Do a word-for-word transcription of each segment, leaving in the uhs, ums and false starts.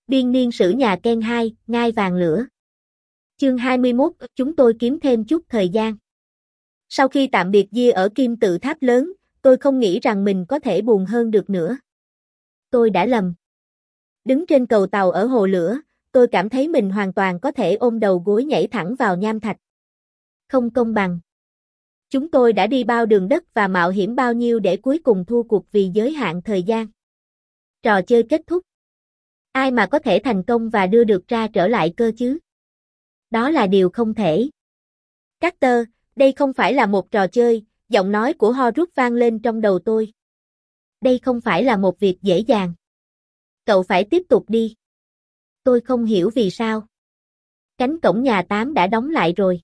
Biên niên sử nhà Ken hai, ngai vàng lửa. Chương hai mươi mốt, chúng tôi kiếm thêm chút thời gian. Sau khi tạm biệt Dia ở kim tự tháp lớn, tôi không nghĩ rằng mình có thể buồn hơn được nữa. Tôi đã lầm. Đứng trên cầu tàu ở hồ lửa, tôi cảm thấy mình hoàn toàn có thể ôm đầu gối nhảy thẳng vào nham thạch. Không công bằng. Chúng tôi đã đi bao đường đất và mạo hiểm bao nhiêu để cuối cùng thua cuộc vì giới hạn thời gian. Trò chơi kết thúc. Ai mà có thể thành công và đưa được ra trở lại cơ chứ? Đó là điều không thể. Carter, đây không phải là một trò chơi, giọng nói của Horrocks vang lên trong đầu tôi. Đây không phải là một việc dễ dàng. Cậu phải tiếp tục đi. Tôi không hiểu vì sao. Cánh cổng nhà tám đã đóng lại rồi.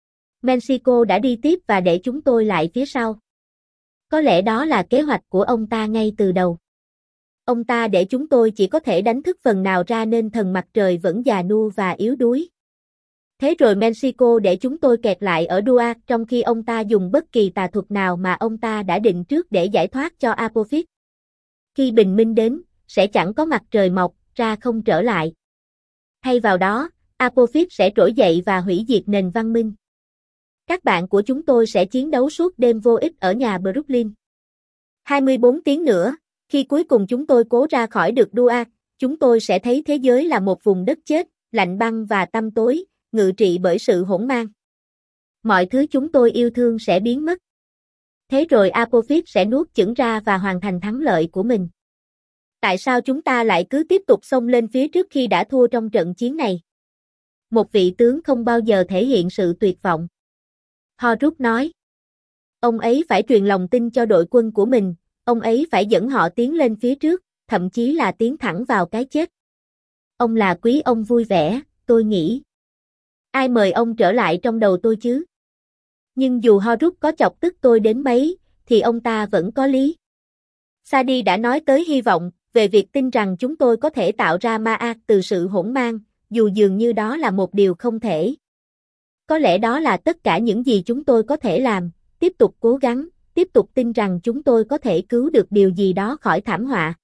Mexico đã đi tiếp và để chúng tôi lại phía sau. Có lẽ đó là kế hoạch của ông ta ngay từ đầu. Ông ta để chúng tôi chỉ có thể đánh thức phần nào ra nên thần mặt trời vẫn già nua và yếu đuối. Thế rồi Mexico để chúng tôi kẹt lại ở Dua trong khi ông ta dùng bất kỳ tà thuật nào mà ông ta đã định trước để giải thoát cho Apophis. Khi bình minh đến, sẽ chẳng có mặt trời mọc ra không trở lại. Thay vào đó, Apophis sẽ trỗi dậy và hủy diệt nền văn minh. Các bạn của chúng tôi sẽ chiến đấu suốt đêm vô ích ở nhà Brooklyn. hai mươi bốn tiếng nữa, khi cuối cùng chúng tôi cố ra khỏi được Dua, chúng tôi sẽ thấy thế giới là một vùng đất chết, lạnh băng và tăm tối, ngự trị bởi sự hỗn mang. Mọi thứ chúng tôi yêu thương sẽ biến mất. Thế rồi Apophis sẽ nuốt chửng ra và hoàn thành thắng lợi của mình. Tại sao chúng ta lại cứ tiếp tục xông lên phía trước khi đã thua trong trận chiến này? Một vị tướng không bao giờ thể hiện sự tuyệt vọng. Horrocks nói. Ông ấy phải truyền lòng tin cho đội quân của mình, ông ấy phải dẫn họ tiến lên phía trước, thậm chí là tiến thẳng vào cái chết. Ông là quý ông vui vẻ, tôi nghĩ. Ai mời ông trở lại trong đầu tôi chứ? Nhưng dù Horrocks có chọc tức tôi đến mấy, thì ông ta vẫn có lý. Sadie đã nói tới hy vọng, về việc tin rằng chúng tôi có thể tạo ra ma-ác từ sự hỗn mang, dù dường như đó là một điều không thể. Có lẽ đó là tất cả những gì chúng tôi có thể làm, tiếp tục cố gắng, tiếp tục tin rằng chúng tôi có thể cứu được điều gì đó khỏi thảm họa.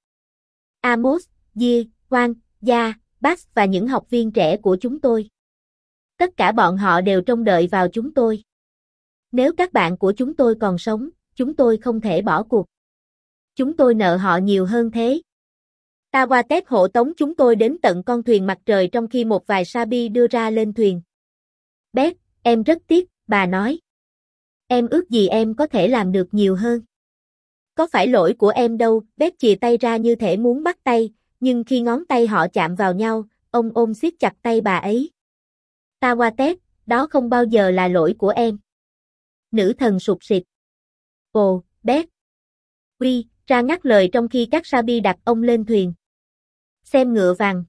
Amos, Dia, Juan, Gia, Bax và những học viên trẻ của chúng tôi. Tất cả bọn họ đều trông đợi vào chúng tôi. Nếu các bạn của chúng tôi còn sống, chúng tôi không thể bỏ cuộc. Chúng tôi nợ họ nhiều hơn thế. Tawatet hộ tống chúng tôi đến tận con thuyền mặt trời trong khi một vài Sabi đưa ra lên thuyền. Beth, em rất tiếc, bà nói. Em ước gì em có thể làm được nhiều hơn. Có phải lỗi của em đâu, Beth chìa tay ra như thể muốn bắt tay, nhưng khi ngón tay họ chạm vào nhau, ông ôm siết chặt tay bà ấy. Tawatet, đó không bao giờ là lỗi của em. Nữ thần sụt sịt. Ồ, Beth. Uy, ra ngắt lời trong khi các Sabi đặt ông lên thuyền. Xem ngựa vàng.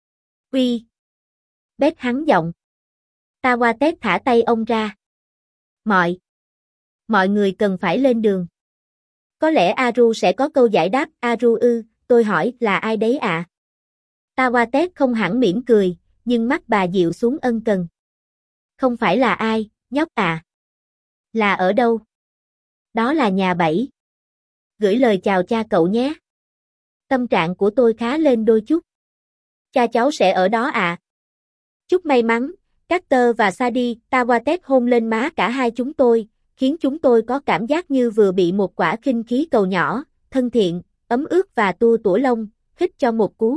Uy. Beth hắn giọng. Tawatet thả tay ông ra. Mọi. Mọi người cần phải lên đường. Có lẽ Aru sẽ có câu giải đáp. Aru ư, tôi hỏi là ai đấy ạ? À? Tawatet không hẳn mỉm cười, nhưng mắt bà dịu xuống ân cần. Không phải là ai, nhóc à. Là ở đâu? Đó là nhà bảy. Gửi lời chào cha cậu nhé. Tâm trạng của tôi khá lên đôi chút. Cha cháu sẽ ở đó à? Chúc may mắn, Carter và Sadie. Tawatet hôn lên má cả hai chúng tôi, khiến chúng tôi có cảm giác như vừa bị một quả khinh khí cầu nhỏ, thân thiện, ấm ướt và tua tủa lông, hít cho một cú.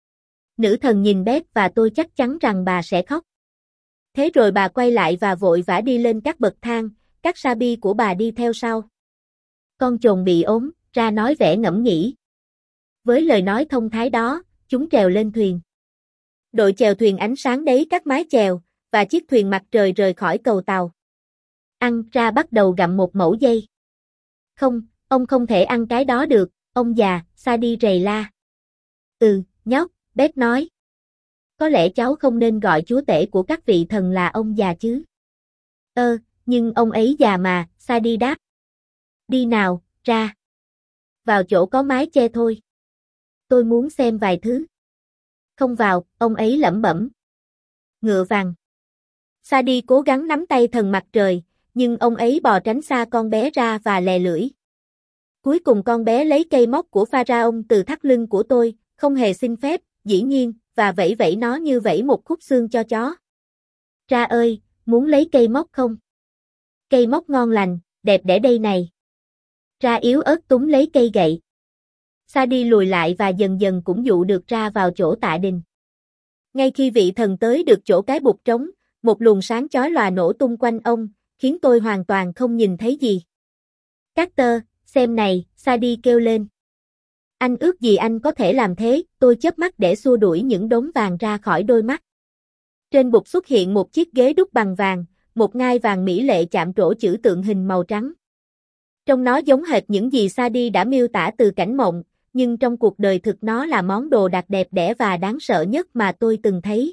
Nữ thần nhìn Beth và tôi chắc chắn rằng bà sẽ khóc. Thế rồi bà quay lại và vội vã đi lên các bậc thang, các Sabi của bà đi theo sau. Con chồn bị ốm, ra nói vẻ ngẫm nghĩ. Với lời nói thông thái đó, chúng trèo lên thuyền. Đội chèo thuyền ánh sáng đấy các mái chèo, và chiếc thuyền mặt trời rời khỏi cầu tàu. Ăn ra bắt đầu gặm một mẩu dây. Không, ông không thể ăn cái đó được, ông già, Sadie rầy la. Ừ, nhóc, Beth nói. Có lẽ cháu không nên gọi chúa tể của các vị thần là ông già chứ. Ơ, nhưng ông ấy già mà, Sadie đáp. Đi nào, ra. Vào chỗ có mái che thôi. Tôi muốn xem vài thứ. Không vào, ông ấy lẩm bẩm. Ngựa vàng. Sadie cố gắng nắm tay thần mặt trời, nhưng ông ấy bò tránh xa con bé ra và lè lưỡi. Cuối cùng con bé lấy cây móc của Pharaon từ thắt lưng của tôi, không hề xin phép, dĩ nhiên, và vẫy vẫy nó như vẫy một khúc xương cho chó. Ra ơi, muốn lấy cây móc không? Cây móc ngon lành, đẹp đẽ đây này. Ra yếu ớt túm lấy cây gậy. Sadie lùi lại và dần dần cũng dụ được Ra vào chỗ Tạ Đình. Ngay khi vị thần tới được chỗ cái bục trống, một luồng sáng chói lòa nổ tung quanh ông, khiến tôi hoàn toàn không nhìn thấy gì. Carter, xem này, Sadie kêu lên. Anh ước gì anh có thể làm thế, tôi chớp mắt để xua đuổi những đốm vàng ra khỏi đôi mắt. Trên bục xuất hiện một chiếc ghế đúc bằng vàng, một ngai vàng mỹ lệ chạm trổ chữ tượng hình màu trắng. Trông nó giống hệt những gì Sadie đã miêu tả từ cảnh mộng, nhưng trong cuộc đời thực nó là món đồ đạc đẹp đẽ và đáng sợ nhất mà tôi từng thấy.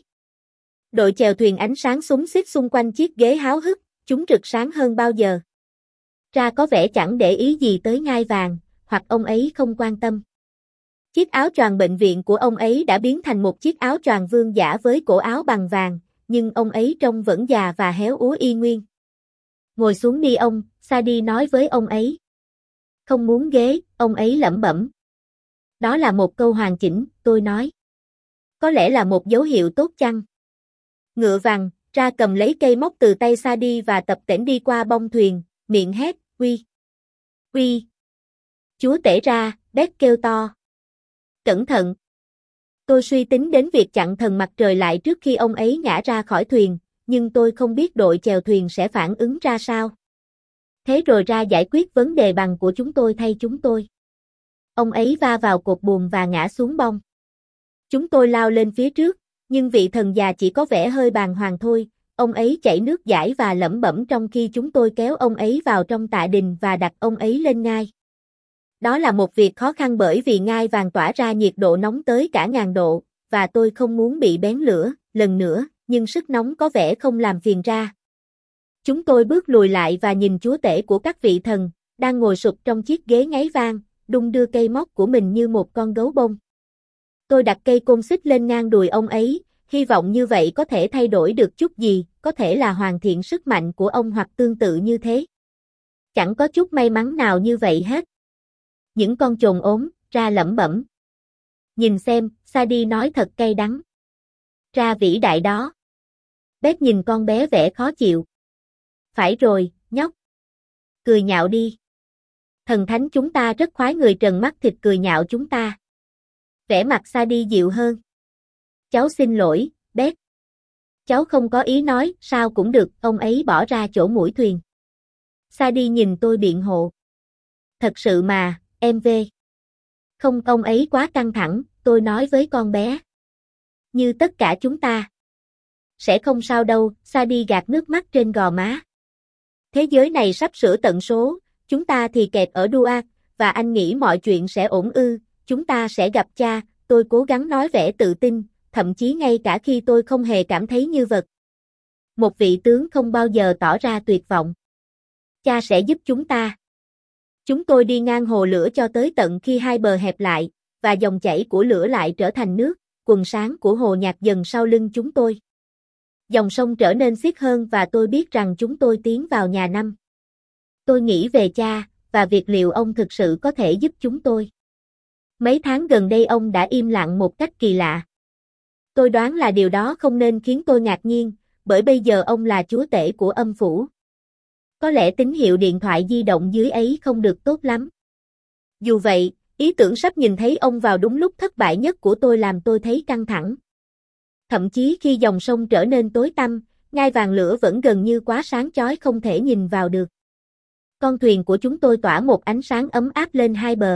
Đội chèo thuyền ánh sáng xúng xít xung quanh chiếc ghế háo hức, chúng rực sáng hơn bao giờ. Ra có vẻ chẳng để ý gì tới ngai vàng, hoặc ông ấy không quan tâm. Chiếc áo choàng bệnh viện của ông ấy đã biến thành một chiếc áo choàng vương giả với cổ áo bằng vàng, nhưng ông ấy trông vẫn già và héo úa y nguyên. Ngồi xuống đi ông, Sadie nói với ông ấy. Không muốn ghế, ông ấy lẩm bẩm. Đó là một câu hoàn chỉnh, tôi nói. Có lẽ là một dấu hiệu tốt chăng? Ngựa vàng, Ra cầm lấy cây móc từ tay Sadie và tập tễnh đi qua bông thuyền, miệng hét, uy. Uy. Chúa tể Ra, Beth kêu to. Cẩn thận. Tôi suy tính đến việc chặn thần mặt trời lại trước khi ông ấy ngã ra khỏi thuyền, nhưng tôi không biết đội chèo thuyền sẽ phản ứng ra sao. Thế rồi Ra giải quyết vấn đề bằng của chúng tôi thay chúng tôi. Ông ấy va vào cột buồm và ngã xuống bông. Chúng tôi lao lên phía trước, nhưng vị thần già chỉ có vẻ hơi bàng hoàng thôi, ông ấy chảy nước dãi và lẩm bẩm trong khi chúng tôi kéo ông ấy vào trong Tạ Đình và đặt ông ấy lên ngai. Đó là một việc khó khăn bởi vì ngai vàng tỏa ra nhiệt độ nóng tới cả ngàn độ, và tôi không muốn bị bén lửa, lần nữa, nhưng sức nóng có vẻ không làm phiền Ra. Chúng tôi bước lùi lại và nhìn chúa tể của các vị thần, đang ngồi sụp trong chiếc ghế ngáy vang, đung đưa cây móc của mình như một con gấu bông. Tôi đặt cây côn xích lên ngang đùi ông ấy, hy vọng như vậy có thể thay đổi được chút gì, có thể là hoàn thiện sức mạnh của ông hoặc tương tự như thế. Chẳng có chút may mắn nào như vậy hết. Những con chồn ốm, Ra lẩm bẩm. Nhìn xem, Sadie nói thật cay đắng. Ra vĩ đại đó. Beth nhìn con bé vẻ khó chịu. Phải rồi, nhóc. Cười nhạo đi. Thần thánh chúng ta rất khoái người trần mắt thịt cười nhạo chúng ta. Vẻ mặt Sadie dịu hơn. Cháu xin lỗi, Beth. Cháu không có ý nói, sao cũng được, ông ấy bỏ ra chỗ mũi thuyền. Sadie nhìn tôi biện hộ. Thật sự mà, em về. Không, ông ấy quá căng thẳng, tôi nói với con bé. Như tất cả chúng ta. Sẽ không sao đâu, Sadie gạt nước mắt trên gò má. Thế giới này sắp sửa tận số, chúng ta thì kẹt ở Duat, và anh nghĩ mọi chuyện sẽ ổn ư, chúng ta sẽ gặp cha, tôi cố gắng nói vẻ tự tin, thậm chí ngay cả khi tôi không hề cảm thấy như vật. Một vị tướng không bao giờ tỏ ra tuyệt vọng. Cha sẽ giúp chúng ta. Chúng tôi đi ngang hồ lửa cho tới tận khi hai bờ hẹp lại, và dòng chảy của lửa lại trở thành nước, quần sáng của hồ nhạt dần sau lưng chúng tôi. Dòng sông trở nên xiết hơn và tôi biết rằng chúng tôi tiến vào nhà năm. Tôi nghĩ về cha, và việc liệu ông thực sự có thể giúp chúng tôi. Mấy tháng gần đây ông đã im lặng một cách kỳ lạ. Tôi đoán là điều đó không nên khiến tôi ngạc nhiên, bởi bây giờ ông là chúa tể của âm phủ. Có lẽ tín hiệu điện thoại di động dưới ấy không được tốt lắm. Dù vậy, ý tưởng sắp nhìn thấy ông vào đúng lúc thất bại nhất của tôi làm tôi thấy căng thẳng. Thậm chí khi dòng sông trở nên tối tăm, ngai vàng lửa vẫn gần như quá sáng chói không thể nhìn vào được. Con thuyền của chúng tôi tỏa một ánh sáng ấm áp lên hai bờ.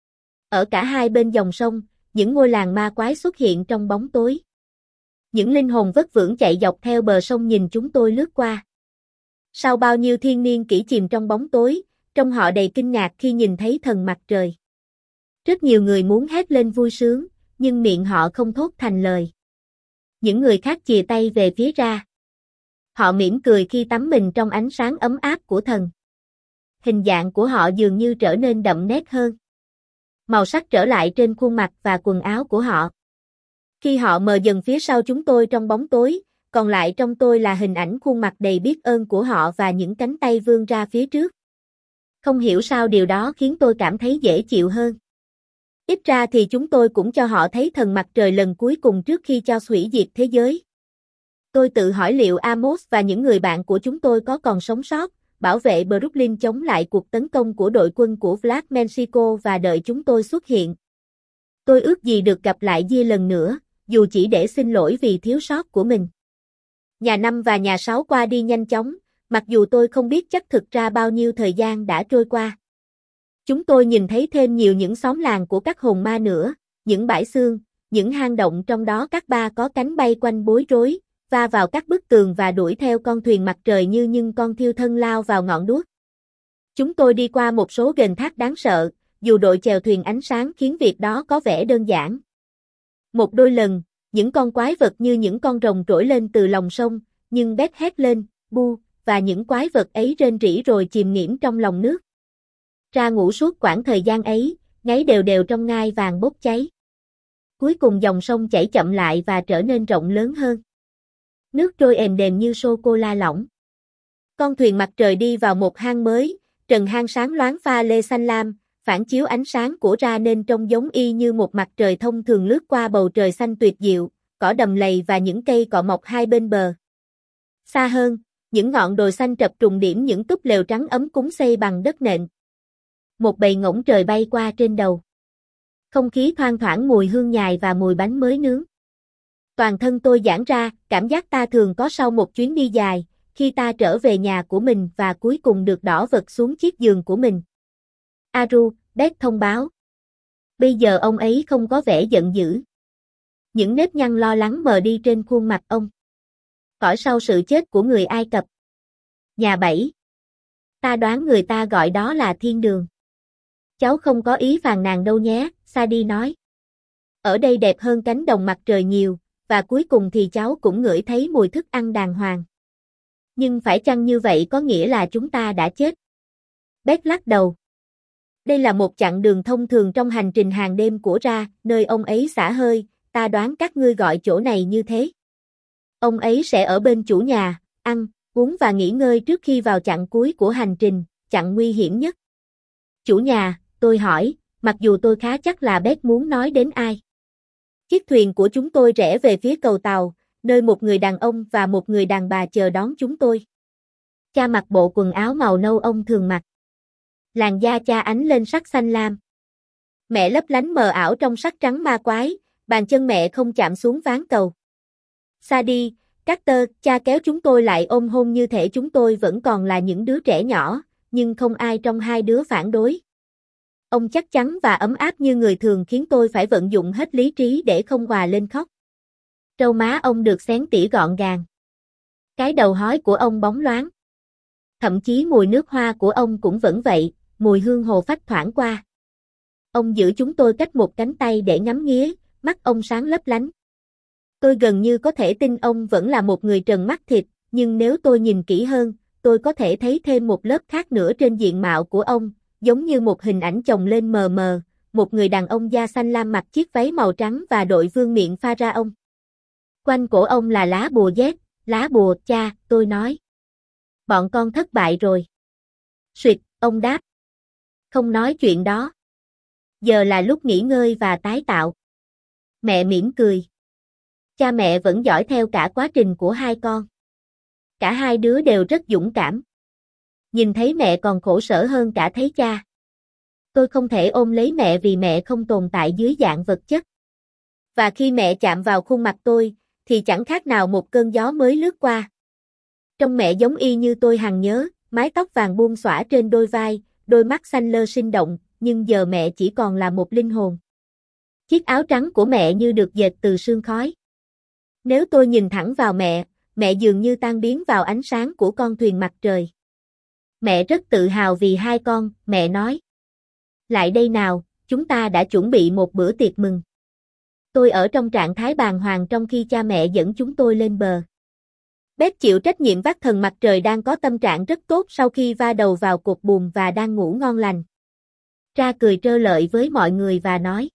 Ở cả hai bên dòng sông, những ngôi làng ma quái xuất hiện trong bóng tối. Những linh hồn vất vưởng chạy dọc theo bờ sông nhìn chúng tôi lướt qua. Sau bao nhiêu thiên niên kỷ chìm trong bóng tối, trông họ đầy kinh ngạc khi nhìn thấy thần mặt trời. Rất nhiều người muốn hét lên vui sướng, nhưng miệng họ không thốt thành lời. Những người khác chìa tay về phía Ra. Họ mỉm cười khi tắm mình trong ánh sáng ấm áp của thần. Hình dạng của họ dường như trở nên đậm nét hơn. Màu sắc trở lại trên khuôn mặt và quần áo của họ. Khi họ mờ dần phía sau chúng tôi trong bóng tối, còn lại trong tôi là hình ảnh khuôn mặt đầy biết ơn của họ và những cánh tay vươn ra phía trước. Không hiểu sao điều đó khiến tôi cảm thấy dễ chịu hơn. Ít ra thì chúng tôi cũng cho họ thấy thần mặt trời lần cuối cùng trước khi cho hủy diệt thế giới. Tôi tự hỏi liệu Amos và những người bạn của chúng tôi có còn sống sót, bảo vệ Brooklyn chống lại cuộc tấn công của đội quân của Vlad Mexico và đợi chúng tôi xuất hiện. Tôi ước gì được gặp lại Gia lần nữa, dù chỉ để xin lỗi vì thiếu sót của mình. Nhà năm và nhà sáu qua đi nhanh chóng, mặc dù tôi không biết chắc thực ra bao nhiêu thời gian đã trôi qua. Chúng tôi nhìn thấy thêm nhiều những xóm làng của các hồn ma nữa, những bãi xương, những hang động trong đó các ba có cánh bay quanh bối rối, va vào các bức tường và đuổi theo con thuyền mặt trời như những con thiêu thân lao vào ngọn đuốc. Chúng tôi đi qua một số ghềnh thác đáng sợ, dù đội chèo thuyền ánh sáng khiến việc đó có vẻ đơn giản. Một đôi lần, những con quái vật như những con rồng trỗi lên từ lòng sông, nhưng Beth hét lên, bu, và những quái vật ấy rên rỉ rồi chìm nghiễm trong lòng nước. Ra ngủ suốt quãng thời gian ấy, ngáy đều đều trong ngai vàng bốc cháy. Cuối cùng dòng sông chảy chậm lại và trở nên rộng lớn hơn. Nước trôi êm đềm như sô-cô-la lỏng. Con thuyền mặt trời đi vào một hang mới, trần hang sáng loáng pha lê xanh lam, phản chiếu ánh sáng của ra nên trông giống y như một mặt trời thông thường lướt qua bầu trời xanh tuyệt diệu, cỏ đầm lầy và những cây cọ mọc hai bên bờ. Xa hơn, những ngọn đồi xanh trập trùng điểm những túp lều trắng ấm cúng xây bằng đất nện. Một bầy ngỗng trời bay qua trên đầu. Không khí thoang thoảng mùi hương nhài và mùi bánh mới nướng. Toàn thân tôi giãn ra, cảm giác ta thường có sau một chuyến đi dài, khi ta trở về nhà của mình và cuối cùng được đỏ vật xuống chiếc giường của mình. Aru, Beth thông báo. Bây giờ ông ấy không có vẻ giận dữ. Những nếp nhăn lo lắng mờ đi trên khuôn mặt ông. Cõi sau sự chết của người Ai Cập. Nhà bảy. Ta đoán người ta gọi đó là thiên đường. Cháu không có ý phàn nàn đâu nhé, Sadie nói. Ở đây đẹp hơn cánh đồng mặt trời nhiều, và cuối cùng thì cháu cũng ngửi thấy mùi thức ăn đàng hoàng. Nhưng phải chăng như vậy có nghĩa là chúng ta đã chết? Beth lắc đầu. Đây là một chặng đường thông thường trong hành trình hàng đêm của Ra, nơi ông ấy xả hơi, ta đoán các ngươi gọi chỗ này như thế. Ông ấy sẽ ở bên chủ nhà, ăn, uống và nghỉ ngơi trước khi vào chặng cuối của hành trình, chặng nguy hiểm nhất. Chủ nhà, tôi hỏi, mặc dù tôi khá chắc là Beth muốn nói đến ai. Chiếc thuyền của chúng tôi rẽ về phía cầu tàu, nơi một người đàn ông và một người đàn bà chờ đón chúng tôi. Cha mặc bộ quần áo màu nâu ông thường mặc. Làn da cha ánh lên sắc xanh lam. Mẹ lấp lánh mờ ảo trong sắc trắng ma quái, bàn chân mẹ không chạm xuống ván cầu. Sadie, Carter, cha kéo chúng tôi lại ôm hôn như thể chúng tôi vẫn còn là những đứa trẻ nhỏ, nhưng không ai trong hai đứa phản đối. Ông chắc chắn và ấm áp như người thường khiến tôi phải vận dụng hết lý trí để không òa lên khóc. Râu má ông được xén tỉa gọn gàng. Cái đầu hói của ông bóng loáng. Thậm chí mùi nước hoa của ông cũng vẫn vậy, mùi hương hồ phách thoảng qua. Ông giữ chúng tôi cách một cánh tay để ngắm nghía, mắt ông sáng lấp lánh. Tôi gần như có thể tin ông vẫn là một người trần mắt thịt, nhưng nếu tôi nhìn kỹ hơn, tôi có thể thấy thêm một lớp khác nữa trên diện mạo của ông, giống như một hình ảnh chồng lên mờ mờ, một người đàn ông da xanh lam mặc chiếc váy màu trắng và đội vương miện pharaoh. Quanh cổ ông là lá bùa Z, lá bùa, cha, tôi nói. Bọn con thất bại rồi. Suyệt, ông đáp. Không nói chuyện đó. Giờ là lúc nghỉ ngơi và tái tạo. Mẹ mỉm cười. Cha mẹ vẫn dõi theo cả quá trình của hai con. Cả hai đứa đều rất dũng cảm. Nhìn thấy mẹ còn khổ sở hơn cả thấy cha. Tôi không thể ôm lấy mẹ vì mẹ không tồn tại dưới dạng vật chất. Và khi mẹ chạm vào khuôn mặt tôi, thì chẳng khác nào một cơn gió mới lướt qua. Trông mẹ giống y như tôi hằng nhớ, mái tóc vàng buông xõa trên đôi vai, đôi mắt xanh lơ sinh động, nhưng giờ mẹ chỉ còn là một linh hồn. Chiếc áo trắng của mẹ như được dệt từ sương khói. Nếu tôi nhìn thẳng vào mẹ, mẹ dường như tan biến vào ánh sáng của con thuyền mặt trời. Mẹ rất tự hào vì hai con, mẹ nói. Lại đây nào, chúng ta đã chuẩn bị một bữa tiệc mừng. Tôi ở trong trạng thái bàng hoàng trong khi cha mẹ dẫn chúng tôi lên bờ. Beth chịu trách nhiệm vác thần mặt trời đang có tâm trạng rất tốt sau khi va đầu vào cột buồm và đang ngủ ngon lành. Ra cười trơ lợi với mọi người và nói.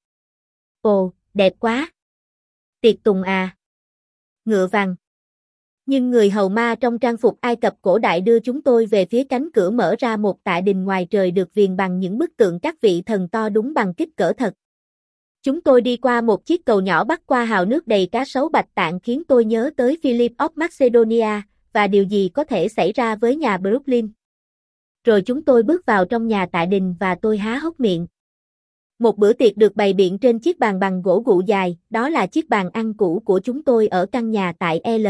Ồ, đẹp quá. Tiệc tùng à. Ngựa vàng. Nhưng người hầu ma trong trang phục Ai Cập cổ đại đưa chúng tôi về phía cánh cửa mở ra một tạ đình ngoài trời được viền bằng những bức tượng các vị thần to đúng bằng kích cỡ thật. Chúng tôi đi qua một chiếc cầu nhỏ bắc qua hào nước đầy cá sấu bạch tạng khiến tôi nhớ tới Philip of Macedonia, và điều gì có thể xảy ra với nhà Brooklyn. Rồi chúng tôi bước vào trong nhà tạ đình và tôi há hốc miệng. Một bữa tiệc được bày biện trên chiếc bàn bằng gỗ gụ dài, đó là chiếc bàn ăn cũ của chúng tôi ở căn nhà tại L.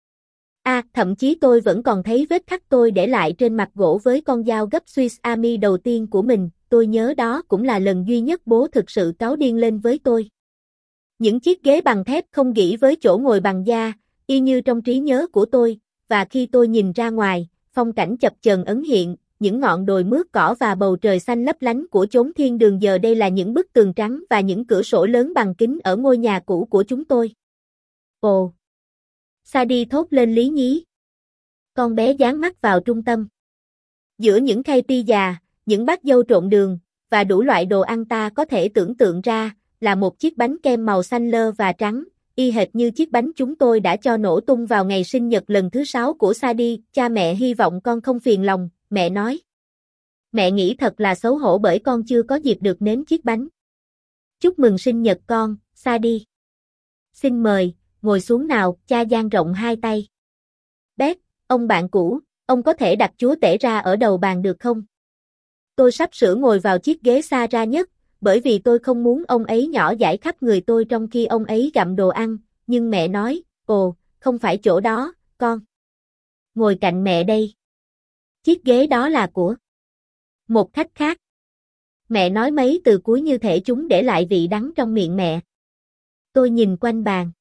A, thậm chí tôi vẫn còn thấy vết khắc tôi để lại trên mặt gỗ với con dao gấp Swiss Army đầu tiên của mình, tôi nhớ đó cũng là lần duy nhất bố thực sự cáu điên lên với tôi. Những chiếc ghế bằng thép không gỉ với chỗ ngồi bằng da, y như trong trí nhớ của tôi, và khi tôi nhìn ra ngoài, phong cảnh chập chờn ẩn hiện, những ngọn đồi mướt cỏ và bầu trời xanh lấp lánh của chốn thiên đường giờ đây là những bức tường trắng và những cửa sổ lớn bằng kính ở ngôi nhà cũ của chúng tôi. Ồ! Sadie thốt lên lý nhí. Con bé dán mắt vào trung tâm. Giữa những khay pizza, những bát dâu trộn đường, và đủ loại đồ ăn ta có thể tưởng tượng ra, là một chiếc bánh kem màu xanh lơ và trắng, y hệt như chiếc bánh chúng tôi đã cho nổ tung vào ngày sinh nhật lần thứ sáu của Sadie. Cha mẹ hy vọng con không phiền lòng, mẹ nói. Mẹ nghĩ thật là xấu hổ bởi con chưa có dịp được nếm chiếc bánh. Chúc mừng sinh nhật con, Sadie. Xin mời, ngồi xuống nào, cha dang rộng hai tay. Beth, ông bạn cũ, ông có thể đặt chúa tể ra ở đầu bàn được không? Tôi sắp sửa ngồi vào chiếc ghế xa ra nhất, bởi vì tôi không muốn ông ấy nhỏ dãi khắp người tôi trong khi ông ấy gặm đồ ăn, nhưng mẹ nói, ồ, không phải chỗ đó, con. Ngồi cạnh mẹ đây. Chiếc ghế đó là của một khách khác. Mẹ nói mấy từ cuối như thể chúng để lại vị đắng trong miệng mẹ. Tôi nhìn quanh bàn.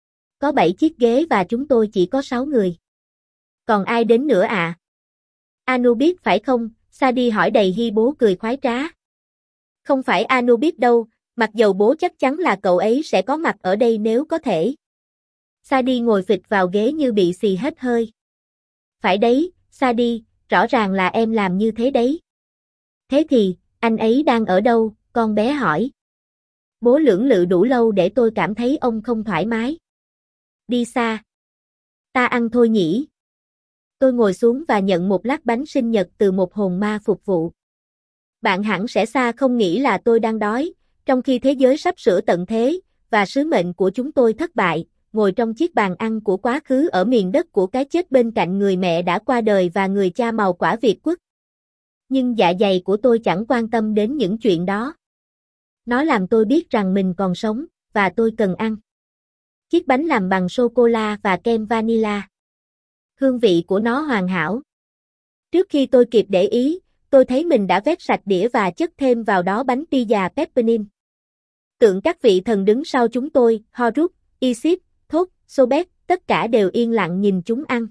Có bảy chiếc ghế và chúng tôi chỉ có sáu người. Còn ai đến nữa ạ? À? Anubis phải không? Sadie hỏi đầy hi bố cười khoái trá. Không phải Anubis đâu, mặc dầu bố chắc chắn là cậu ấy sẽ có mặt ở đây nếu có thể. Sadie ngồi phịch vào ghế như bị xì hết hơi. Phải đấy, Sadie, rõ ràng là em làm như thế đấy. Thế thì, anh ấy đang ở đâu? Con bé hỏi. Bố lưỡng lự đủ lâu để tôi cảm thấy ông không thoải mái. Đi xa. Ta ăn thôi nhỉ. Tôi ngồi xuống và nhận một lát bánh sinh nhật từ một hồn ma phục vụ. Bạn hẳn sẽ xa không nghĩ là tôi đang đói, trong khi thế giới sắp sửa tận thế, và sứ mệnh của chúng tôi thất bại, ngồi trong chiếc bàn ăn của quá khứ ở miền đất của cái chết bên cạnh người mẹ đã qua đời và người cha màu quả Việt Quốc. Nhưng dạ dày của tôi chẳng quan tâm đến những chuyện đó. Nó làm tôi biết rằng mình còn sống, và tôi cần ăn. Chiếc bánh làm bằng sô-cô-la và kem vanilla. Hương vị của nó hoàn hảo. Trước khi tôi kịp để ý, tôi thấy mình đã vét sạch đĩa và chất thêm vào đó bánh pizza peppermint. Tượng các vị thần đứng sau chúng tôi, Horus, Isis, Thoth, Sobek, tất cả đều yên lặng nhìn chúng ăn.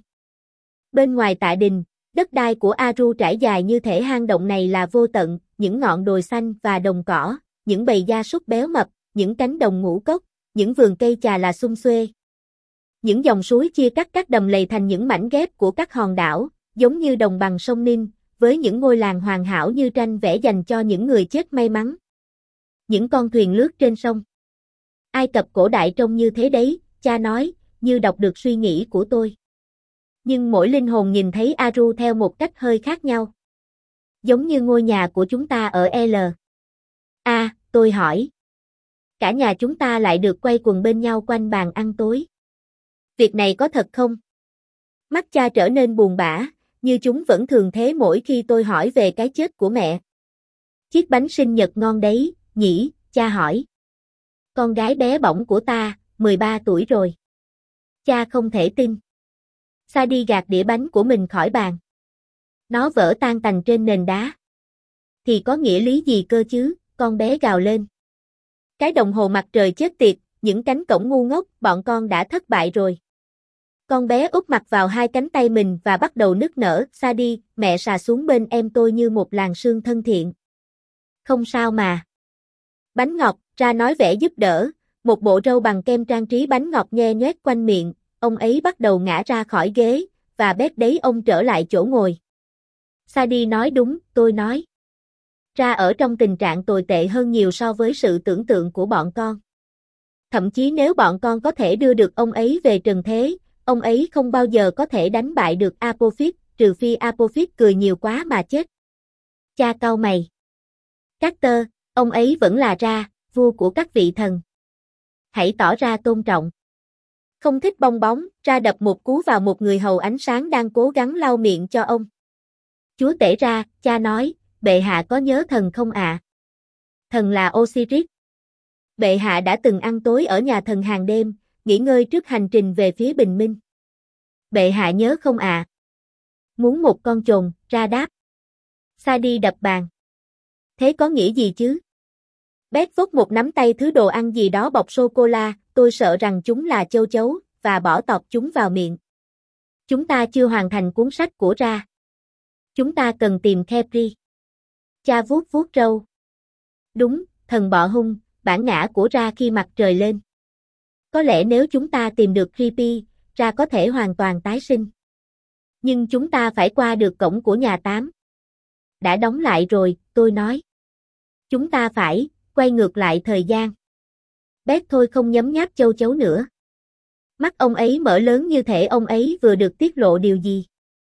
Bên ngoài tạ đình, đất đai của Aru trải dài như thể hang động này là vô tận, những ngọn đồi xanh và đồng cỏ, những bầy gia súc béo mập, những cánh đồng ngũ cốc, những vườn cây trà là sum xuê. Những dòng suối chia cắt các đầm lầy thành những mảnh ghép của các hòn đảo, giống như đồng bằng sông Nin, với những ngôi làng hoàn hảo như tranh vẽ dành cho những người chết may mắn. Những con thuyền lướt trên sông. Ai Cập cổ đại trông như thế đấy, cha nói, như đọc được suy nghĩ của tôi. Nhưng mỗi linh hồn nhìn thấy Aru theo một cách hơi khác nhau. Giống như ngôi nhà của chúng ta ở L. A, tôi hỏi. Cả nhà chúng ta lại được quay quần bên nhau quanh bàn ăn tối. Việc này có thật không? Mắt cha trở nên buồn bã, như chúng vẫn thường thế mỗi khi tôi hỏi về cái chết của mẹ. Chiếc bánh sinh nhật ngon đấy, nhỉ, cha hỏi. Con gái bé bỏng của ta, mười ba tuổi rồi. Cha không thể tin. Sadie gạt đĩa bánh của mình khỏi bàn. Nó vỡ tan tành trên nền đá. Thì có nghĩa lý gì cơ chứ, con bé gào lên. Cái đồng hồ mặt trời chết tiệt, những cánh cổng ngu ngốc, bọn con đã thất bại rồi. Con bé úp mặt vào hai cánh tay mình và bắt đầu nức nở. Sadie, mẹ xà xuống bên em tôi như một làn sương thân thiện. Không sao mà. Bánh ngọt, ra nói vẻ giúp đỡ, một bộ râu bằng kem trang trí bánh ngọt nhe nhoét quanh miệng, ông ấy bắt đầu ngã ra khỏi ghế, và bét đấy ông trở lại chỗ ngồi. Sadie nói đúng, tôi nói. Ra ở trong tình trạng tồi tệ hơn nhiều so với sự tưởng tượng của bọn con. Thậm chí nếu bọn con có thể đưa được ông ấy về trần thế, ông ấy không bao giờ có thể đánh bại được Apophis, trừ phi Apophis cười nhiều quá mà chết. Cha cau mày. Carter, ông ấy vẫn là Ra, vua của các vị thần. Hãy tỏ ra tôn trọng. Không thích bong bóng, ra đập một cú vào một người hầu ánh sáng đang cố gắng lau miệng cho ông. Chúa tể ra, cha nói, bệ hạ có nhớ thần không ạ? À? Thần là Osiris. Bệ hạ đã từng ăn tối ở nhà thần hàng đêm, nghỉ ngơi trước hành trình về phía bình minh. Bệ hạ nhớ không ạ? À? Muốn một con chồn, ra đáp. Sadie đập bàn. Thế có nghĩa gì chứ? Beth vốc một nắm tay thứ đồ ăn gì đó bọc sô-cô-la, tôi sợ rằng chúng là châu chấu, và bỏ tọt chúng vào miệng. Chúng ta chưa hoàn thành cuốn sách của Ra. Chúng ta cần tìm Khepri. Cha vuốt vuốt râu. Đúng, thần bọ hung, bản ngã của Ra khi mặt trời lên. Có lẽ nếu chúng ta tìm được Creepy, Ra có thể hoàn toàn tái sinh. Nhưng chúng ta phải qua được cổng của nhà tám. Đã đóng lại rồi, tôi nói. Chúng ta phải quay ngược lại thời gian. Beth thôi không nhấm nháp châu chấu nữa. Mắt ông ấy mở lớn như thể ông ấy vừa được tiết lộ điều gì.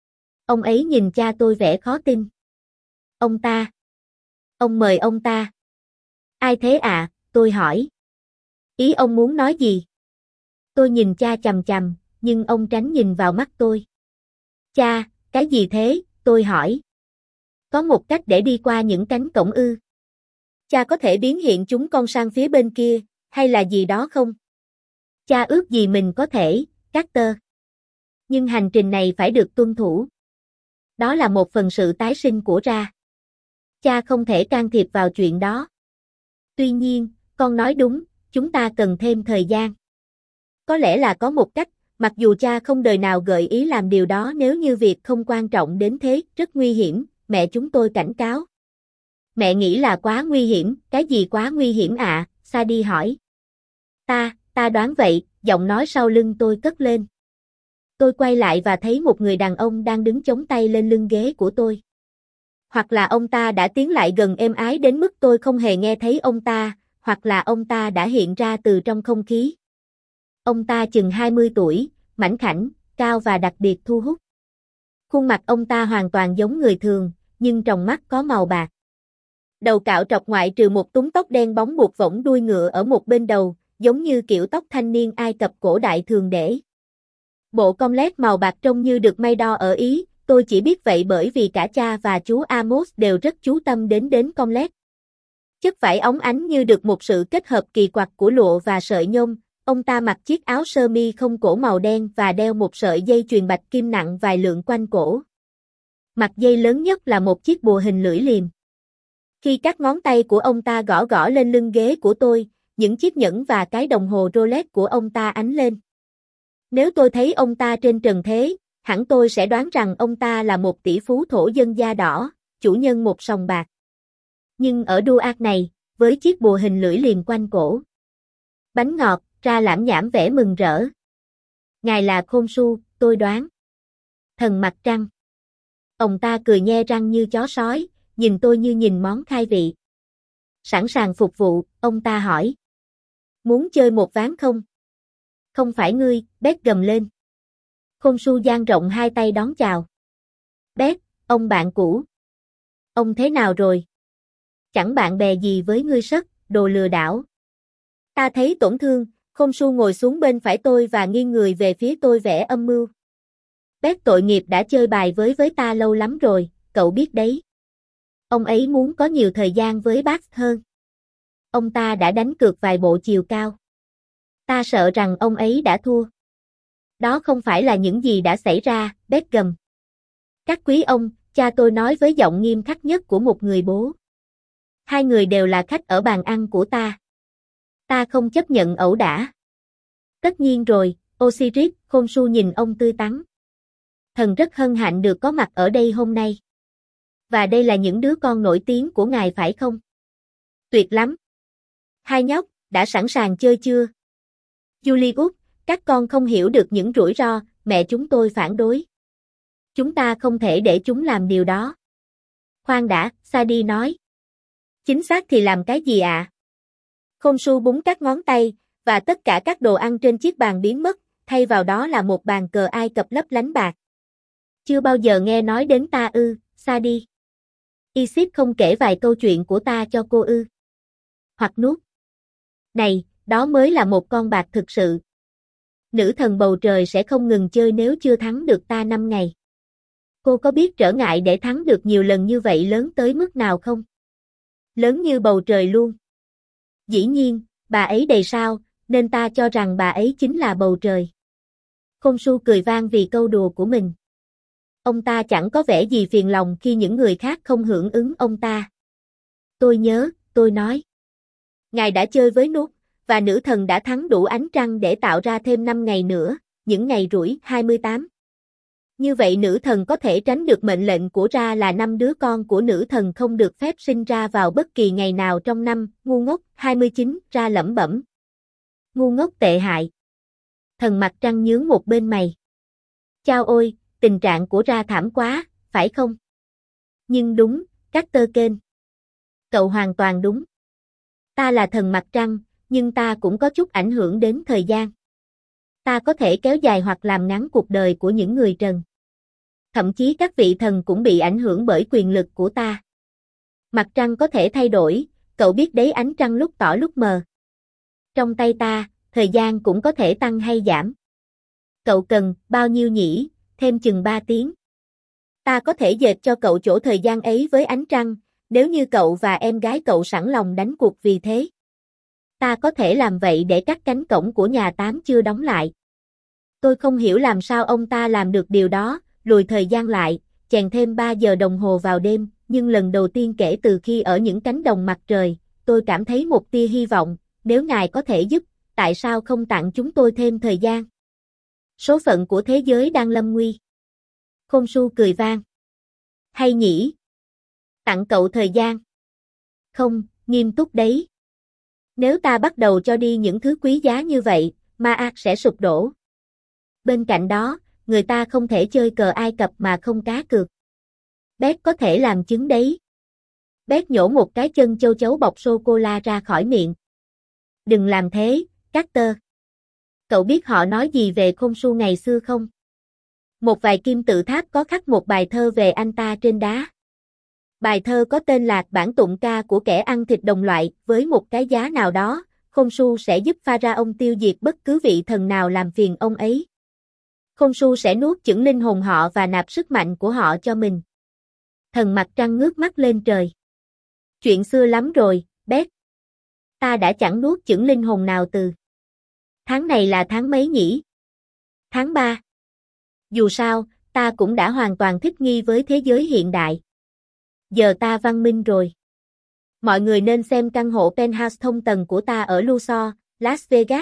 Ông ấy nhìn cha tôi vẻ khó tin. Ông ta. Ông mời ông ta. Ai thế ạ? À? Tôi hỏi. Ý ông muốn nói gì? Tôi nhìn cha chằm chằm, nhưng ông tránh nhìn vào mắt tôi. Cha, cái gì thế? Tôi hỏi. Có một cách để đi qua những cánh cổng ư? Cha có thể biến hiện chúng con sang phía bên kia, hay là gì đó không? Cha ước gì mình có thể, Carter. Nhưng hành trình này phải được tuân thủ. Đó là một phần sự tái sinh của Ra. Cha không thể can thiệp vào chuyện đó. Tuy nhiên, con nói đúng, chúng ta cần thêm thời gian. Có lẽ là có một cách, mặc dù cha không đời nào gợi ý làm điều đó nếu như việc không quan trọng đến thế, rất nguy hiểm, mẹ chúng tôi cảnh cáo. Mẹ nghĩ là quá nguy hiểm, cái gì quá nguy hiểm ạ? À? Sadie hỏi. Ta, ta đoán vậy, giọng nói sau lưng tôi cất lên. Tôi quay lại và thấy một người đàn ông đang đứng chống tay lên lưng ghế của tôi. Hoặc là ông ta đã tiến lại gần êm ái đến mức tôi không hề nghe thấy ông ta, hoặc là ông ta đã hiện ra từ trong không khí. Ông ta chừng hai mươi tuổi, mảnh khảnh, cao và đặc biệt thu hút. Khuôn mặt ông ta hoàn toàn giống người thường, nhưng tròng mắt có màu bạc. Đầu cạo trọc ngoại trừ một túm tóc đen bóng buộc võng đuôi ngựa ở một bên đầu, giống như kiểu tóc thanh niên Ai Cập cổ đại thường để. Bộ comlet màu bạc trông như được may đo ở Ý, tôi chỉ biết vậy bởi vì cả cha và chú Amos đều rất chú tâm đến đến comlet. Chất vải óng ánh như được một sự kết hợp kỳ quặc của lụa và sợi nhôm, ông ta mặc chiếc áo sơ mi không cổ màu đen và đeo một sợi dây chuyền bạch kim nặng vài lượng quanh cổ. Mặt dây lớn nhất là một chiếc bùa hình lưỡi liềm. Khi các ngón tay của ông ta gõ gõ lên lưng ghế của tôi, những chiếc nhẫn và cái đồng hồ Rolex của ông ta ánh lên. Nếu tôi thấy ông ta trên trần thế, hẳn tôi sẽ đoán rằng ông ta là một tỷ phú thổ dân da đỏ, chủ nhân một sòng bạc. Nhưng ở Duat này, với chiếc bùa hình lưỡi liềm quanh cổ, bánh ngọt, Ra lãm nhảm vẻ mừng rỡ. Ngài là Khonshu, tôi đoán. Thần mặt trăng. Ông ta cười nhe răng như chó sói, nhìn tôi như nhìn món khai vị. Sẵn sàng phục vụ, ông ta hỏi. Muốn chơi một ván không? Không phải ngươi, Beth gầm lên. Khonshu dang rộng hai tay đón chào. Beth, ông bạn cũ. Ông thế nào rồi? Chẳng bạn bè gì với ngươi sất, đồ lừa đảo. Ta thấy tổn thương, Khonshu ngồi xuống bên phải tôi và nghiêng người về phía tôi vẻ âm mưu. Beth tội nghiệp đã chơi bài với với ta lâu lắm rồi, cậu biết đấy. Ông ấy muốn có nhiều thời gian với bác hơn. Ông ta đã đánh cược vài bộ chiều cao. Ta sợ rằng ông ấy đã thua. Đó không phải là những gì đã xảy ra, Beth gầm. Các quý ông, cha tôi nói với giọng nghiêm khắc nhất của một người bố. Hai người đều là khách ở bàn ăn của ta. Ta không chấp nhận ẩu đả. Tất nhiên rồi, Osiris, Khonshu nhìn ông tươi tắn. Thần rất hân hạnh được có mặt ở đây hôm nay. Và đây là những đứa con nổi tiếng của ngài phải không? Tuyệt lắm. Hai nhóc, đã sẵn sàng chơi chưa? Julius, các con không hiểu được những rủi ro, mẹ chúng tôi phản đối. Chúng ta không thể để chúng làm điều đó. Khoan đã, Sadie nói. Chính xác thì làm cái gì ạ? À? Khonshu búng các ngón tay, và tất cả các đồ ăn trên chiếc bàn biến mất, thay vào đó là một bàn cờ Ai Cập lấp lánh bạc. Chưa bao giờ nghe nói đến ta ư, Sadie. Isis không kể vài câu chuyện của ta cho cô ư. Hoặc nuốt. Này, đó mới là một con bạc thực sự. Nữ thần bầu trời sẽ không ngừng chơi nếu chưa thắng được ta năm ngày. Cô có biết trở ngại để thắng được nhiều lần như vậy lớn tới mức nào không? Lớn như bầu trời luôn. Dĩ nhiên, bà ấy đầy sao, nên ta cho rằng bà ấy chính là bầu trời. Khonshu cười vang vì câu đùa của mình. Ông ta chẳng có vẻ gì phiền lòng khi những người khác không hưởng ứng ông ta. Tôi nhớ, tôi nói. Ngài đã chơi với nút, và nữ thần đã thắng đủ ánh trăng để tạo ra thêm năm ngày nữa, những ngày rủi hai mươi tám. Như vậy nữ thần có thể tránh được mệnh lệnh của Ra là năm đứa con của nữ thần không được phép sinh ra vào bất kỳ ngày nào trong năm, ngu ngốc, hai mươi chín, Ra lẩm bẩm. Ngu ngốc tệ hại. Thần mặt trăng nhướng một bên mày. Chao ôi, tình trạng của Ra thảm quá, phải không? Nhưng đúng, Carter kênh. Cậu hoàn toàn đúng. Ta là thần mặt trăng, nhưng ta cũng có chút ảnh hưởng đến thời gian. Ta có thể kéo dài hoặc làm ngắn cuộc đời của những người trần. Thậm chí các vị thần cũng bị ảnh hưởng bởi quyền lực của ta. Mặt trăng có thể thay đổi, cậu biết đấy, ánh trăng lúc tỏ lúc mờ. Trong tay ta, thời gian cũng có thể tăng hay giảm. Cậu cần bao nhiêu nhỉ? Thêm chừng ba tiếng. Ta có thể dệt cho cậu chỗ thời gian ấy với ánh trăng, nếu như cậu và em gái cậu sẵn lòng đánh cuộc vì thế. Ta có thể làm vậy để các cánh cổng của nhà Tám chưa đóng lại. Tôi không hiểu làm sao ông ta làm được điều đó, lùi thời gian lại, chèn thêm ba giờ đồng hồ vào đêm, nhưng lần đầu tiên kể từ khi ở những cánh đồng mặt trời, tôi cảm thấy một tia hy vọng, nếu ngài có thể giúp, tại sao không tặng chúng tôi thêm thời gian? Số phận của thế giới đang lâm nguy. Khonshu cười vang. Hay nhỉ? Tặng cậu thời gian. Không, nghiêm túc đấy. Nếu ta bắt đầu cho đi những thứ quý giá như vậy, Ma sẽ sụp đổ. Bên cạnh đó, người ta không thể chơi cờ Ai Cập mà không cá cược. Bét có thể làm chứng đấy. Bét nhổ một cái chân châu chấu bọc sô-cô-la ra khỏi miệng. Đừng làm thế, Carter. Cậu biết họ nói gì về Khonshu ngày xưa không? Một vài kim tự tháp có khắc một bài thơ về anh ta trên đá. Bài thơ có tên là Bản tụng ca của kẻ ăn thịt đồng loại, với một cái giá nào đó, Khonshu sẽ giúp Pharaoh tiêu diệt bất cứ vị thần nào làm phiền ông ấy. Khonshu sẽ nuốt chửng linh hồn họ và nạp sức mạnh của họ cho mình. Thần mặt trăng ngước mắt lên trời. Chuyện xưa lắm rồi, Bét. Ta đã chẳng nuốt chửng linh hồn nào từ. Tháng này là tháng mấy nhỉ? Tháng ba. Dù sao, ta cũng đã hoàn toàn thích nghi với thế giới hiện đại. Giờ ta văn minh rồi. Mọi người nên xem căn hộ penthouse thông tầng của ta ở Luxor, Las Vegas.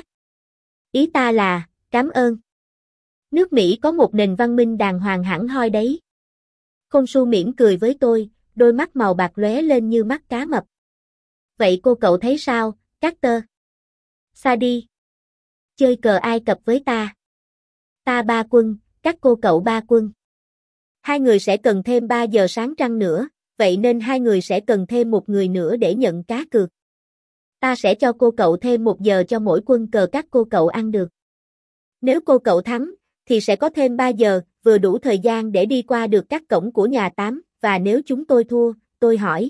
Ý ta là, cảm ơn. Nước Mỹ có một nền văn minh đàng hoàng hẳn hoi đấy. Khonshu mỉm cười với tôi, đôi mắt màu bạc lóe lên như mắt cá mập. Vậy cô cậu thấy sao, Carter? Sa đi. Chơi cờ Ai Cập với ta. Ta ba quân, các cô cậu ba quân. Hai người sẽ cần thêm ba giờ sáng trăng nữa, vậy nên hai người sẽ cần thêm một người nữa để nhận cá cược. Ta sẽ cho cô cậu thêm một giờ cho mỗi quân cờ các cô cậu ăn được. Nếu cô cậu thắng, thì sẽ có thêm ba giờ, vừa đủ thời gian để đi qua được các cổng của nhà Tám, và nếu chúng tôi thua, tôi hỏi.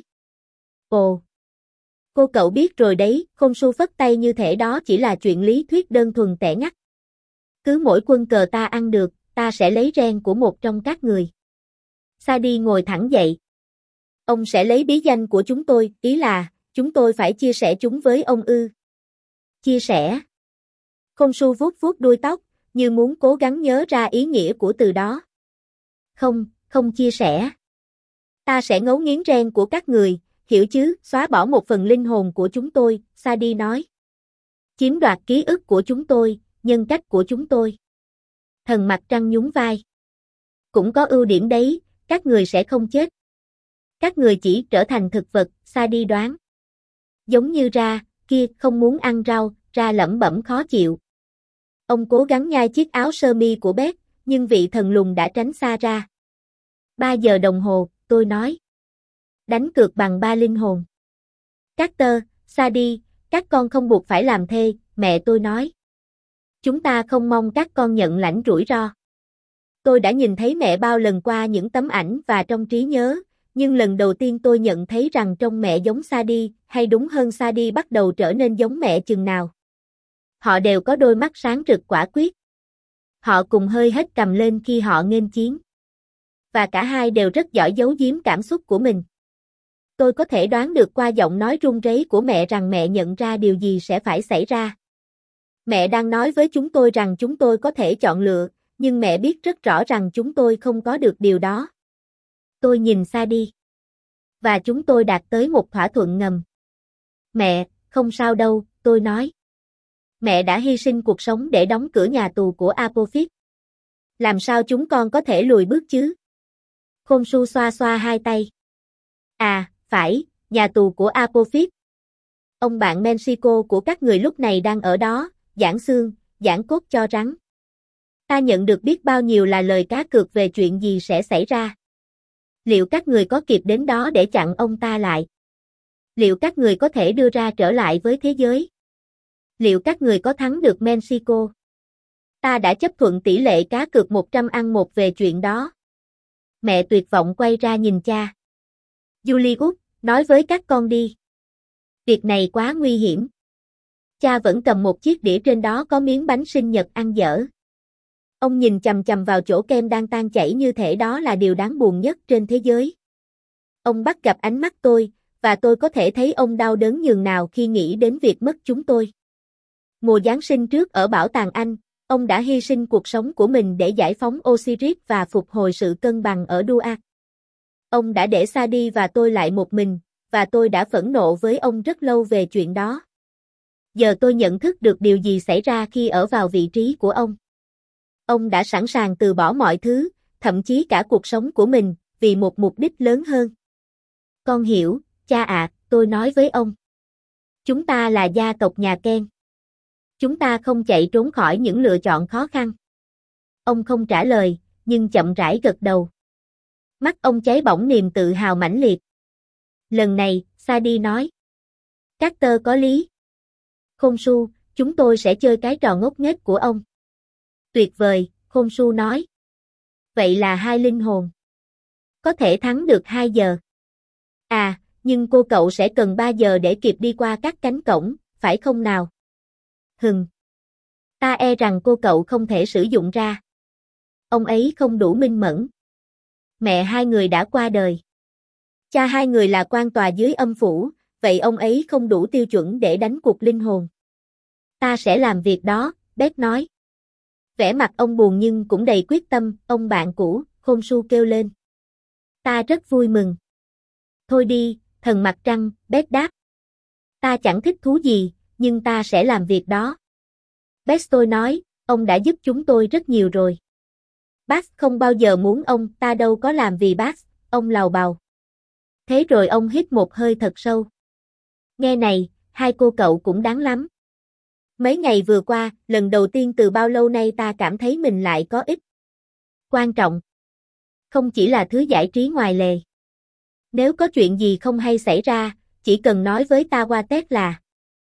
Ồ! Cô cậu biết rồi đấy, Khonshu phất tay như thể đó chỉ là chuyện lý thuyết đơn thuần tẻ ngắt. Cứ mỗi quân cờ ta ăn được, ta sẽ lấy ren của một trong các người. Sadi ngồi thẳng dậy. Ông sẽ lấy bí danh của chúng tôi, ý là, chúng tôi phải chia sẻ chúng với ông ư. Chia sẻ. Khonshu vuốt vuốt đuôi tóc, như muốn cố gắng nhớ ra ý nghĩa của từ đó. Không, không chia sẻ. Ta sẽ ngấu nghiến ren của các người, hiểu chứ, xóa bỏ một phần linh hồn của chúng tôi, Sadi nói. Chiếm đoạt ký ức của chúng tôi, nhân cách của chúng tôi. Thần mặt trăng nhún vai. Cũng có ưu điểm đấy, các người sẽ không chết. Các người chỉ trở thành thực vật, Sadi đoán. Giống như Ra, kia không muốn ăn rau, Ra lẩm bẩm khó chịu. Ông cố gắng nhai chiếc áo sơ mi của Bét, nhưng vị thần lùn đã tránh xa Ra. Ba giờ đồng hồ, tôi nói. Đánh cược bằng ba linh hồn. Carter, Sadi, các con không buộc phải làm thê, mẹ tôi nói. Chúng ta không mong các con nhận lãnh rủi ro. Tôi đã nhìn thấy mẹ bao lần qua những tấm ảnh và trong trí nhớ, Nhưng lần đầu tiên tôi nhận thấy rằng trông mẹ giống Sadie, hay đúng hơn Sadie bắt đầu trở nên giống mẹ chừng nào. Họ đều có đôi mắt sáng rực quả quyết. Họ cùng hơi hết cầm lên khi họ nghênh chiến. Và cả hai đều rất giỏi giấu giếm cảm xúc của mình. Tôi có thể đoán được qua giọng nói run rẩy của mẹ rằng mẹ nhận ra điều gì sẽ phải xảy ra. Mẹ đang nói với chúng tôi rằng chúng tôi có thể chọn lựa, nhưng mẹ biết rất rõ rằng chúng tôi không có được điều đó. Tôi nhìn Sadie. Và chúng tôi đạt tới một thỏa thuận ngầm. Mẹ, không sao đâu, tôi nói. Mẹ đã hy sinh cuộc sống để đóng cửa nhà tù của Apophis. Làm sao chúng con có thể lùi bước chứ? Khôn Su xoa xoa hai tay. À, phải, nhà tù của Apophis. Ông bạn Mexico của các người lúc này đang ở đó, giảng xương, giảng cốt cho rắn. Ta nhận được biết bao nhiêu là lời cá cược về chuyện gì sẽ xảy ra. Liệu các người có kịp đến đó để chặn ông ta lại? Liệu các người có thể đưa ra trở lại với thế giới? Liệu các người có thắng được Mexico? Ta đã chấp thuận tỷ lệ cá cược một trăm ăn một về chuyện đó. Mẹ tuyệt vọng quay ra nhìn cha. Julius, nói với các con đi. Việc này quá nguy hiểm. Cha vẫn cầm một chiếc đĩa trên đó có miếng bánh sinh nhật ăn dở. Ông nhìn chằm chằm vào chỗ kem đang tan chảy như thể đó là điều đáng buồn nhất trên thế giới. Ông bắt gặp ánh mắt tôi, và tôi có thể thấy ông đau đớn nhường nào khi nghĩ đến việc mất chúng tôi. Mùa Giáng sinh trước ở Bảo tàng Anh, ông đã hy sinh cuộc sống của mình để giải phóng Osiris và phục hồi sự cân bằng ở Duat. Ông đã để Sadie và tôi lại một mình, và tôi đã phẫn nộ với ông rất lâu về chuyện đó. Giờ tôi nhận thức được điều gì xảy ra khi ở vào vị trí của ông. Ông đã sẵn sàng từ bỏ mọi thứ, thậm chí cả cuộc sống của mình, vì một mục đích lớn hơn. Con hiểu, cha ạ, tôi nói với ông. Chúng ta là gia tộc nhà Ken. Chúng ta không chạy trốn khỏi những lựa chọn khó khăn. Ông không trả lời, nhưng chậm rãi gật đầu. Mắt ông cháy bỏng niềm tự hào mãnh liệt. Lần này, Sadie nói. Carter có lý. Khôn Su, chúng tôi sẽ chơi cái trò ngốc nghếch của ông. Tuyệt vời, Khôn Su nói. Vậy là hai linh hồn. Có thể thắng được hai giờ. À, nhưng cô cậu sẽ cần ba giờ để kịp đi qua các cánh cổng, phải không nào? Hừm. Ta e rằng cô cậu không thể sử dụng ra. Ông ấy không đủ minh mẫn. Mẹ hai người đã qua đời. Cha hai người là quan tòa dưới âm phủ, vậy ông ấy không đủ tiêu chuẩn để đánh cuộc linh hồn. Ta sẽ làm việc đó, Beth nói. Vẻ mặt ông buồn nhưng cũng đầy quyết tâm, ông bạn cũ, Khôn Su kêu lên. Ta rất vui mừng. Thôi đi, thần mặt trăng, Beth đáp. Ta chẳng thích thú gì, nhưng ta sẽ làm việc đó. Beth tôi nói, ông đã giúp chúng tôi rất nhiều rồi. Bax không bao giờ muốn ông, ta đâu có làm vì Bax, ông lào bào. Thế rồi ông hít một hơi thật sâu. Nghe này, hai cô cậu cũng đáng lắm. Mấy ngày vừa qua, lần đầu tiên từ bao lâu nay ta cảm thấy mình lại có ích. Quan trọng. Không chỉ là thứ giải trí ngoài lề. Nếu có chuyện gì không hay xảy ra, chỉ cần nói với ta qua Tết là.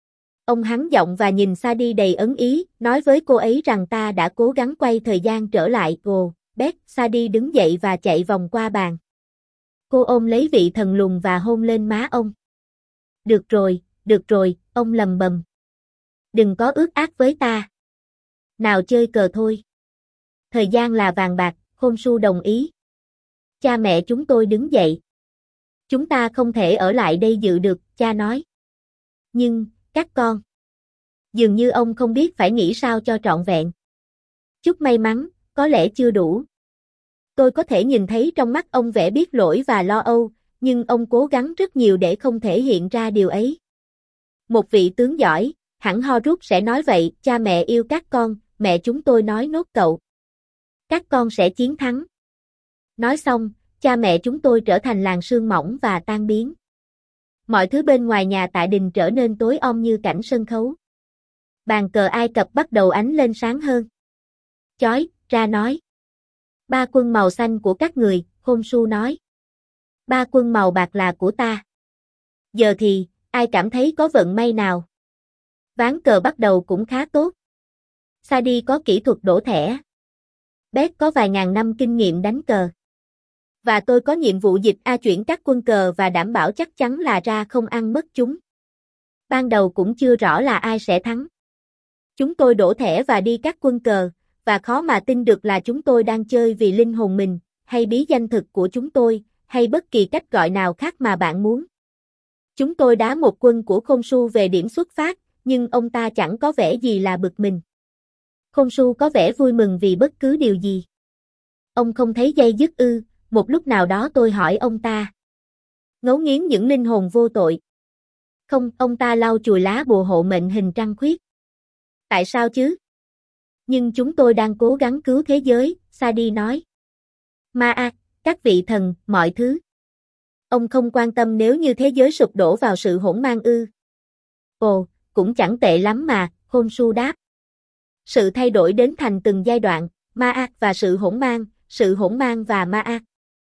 Ông hắn giọng và nhìn Sadie đầy ấn ý, nói với cô ấy rằng ta đã cố gắng quay thời gian trở lại. Ồ, Beth, Sadie đứng dậy và chạy vòng qua bàn. Cô ôm lấy vị thần lùn và hôn lên má ông. Được rồi, được rồi, ông lầm bầm. Đừng có ước ác với ta. Nào chơi cờ thôi. Thời gian là vàng bạc, Khôn Su đồng ý. Cha mẹ chúng tôi đứng dậy. Chúng ta không thể ở lại đây dự được, cha nói. Nhưng, các con. Dường như ông không biết phải nghĩ sao cho trọn vẹn. Chúc may mắn, có lẽ chưa đủ. Tôi có thể nhìn thấy trong mắt ông vẻ biết lỗi và lo âu, nhưng ông cố gắng rất nhiều để không thể hiện ra điều ấy. Một vị tướng giỏi, hẳn Horus sẽ nói vậy, cha mẹ yêu các con, mẹ chúng tôi nói nốt cậu. Các con sẽ chiến thắng. Nói xong, cha mẹ chúng tôi trở thành làn sương mỏng và tan biến. Mọi thứ bên ngoài nhà tại đình trở nên tối om như cảnh sân khấu. Bàn cờ Ai Cập bắt đầu ánh lên sáng hơn. Chói, ra nói. Ba quân màu xanh của các người, Khôn Su nói. Ba quân màu bạc là của ta. Giờ thì, ai cảm thấy có vận may nào? Ván cờ bắt đầu cũng khá tốt. Sadie có kỹ thuật đổ thẻ. Beth có vài ngàn năm kinh nghiệm đánh cờ. Và tôi có nhiệm vụ dịch A chuyển các quân cờ và đảm bảo chắc chắn là ra không ăn mất chúng. Ban đầu cũng chưa rõ là ai sẽ thắng. Chúng tôi đổ thẻ và đi các quân cờ, và khó mà tin được là chúng tôi đang chơi vì linh hồn mình, hay bí danh thực của chúng tôi, hay bất kỳ cách gọi nào khác mà bạn muốn. Chúng tôi đá một quân của Khonshu về điểm xuất phát, nhưng ông ta chẳng có vẻ gì là bực mình. Khonshu có vẻ vui mừng vì bất cứ điều gì. Ông không thấy day dứt ư? Một lúc nào đó tôi hỏi ông ta. Ngấu nghiến những linh hồn vô tội. Không, ông ta lau chùi lá bùa hộ mệnh hình trăng khuyết. Tại sao chứ? Nhưng chúng tôi đang cố gắng cứu thế giới, Sadi nói. Ma A, các vị thần, mọi thứ. Ông không quan tâm nếu như thế giới sụp đổ vào sự hỗn mang ư? Ồ, cũng chẳng tệ lắm mà, Khonshu đáp. Sự thay đổi đến thành từng giai đoạn, Ma A và sự hỗn mang, sự hỗn mang và Ma A.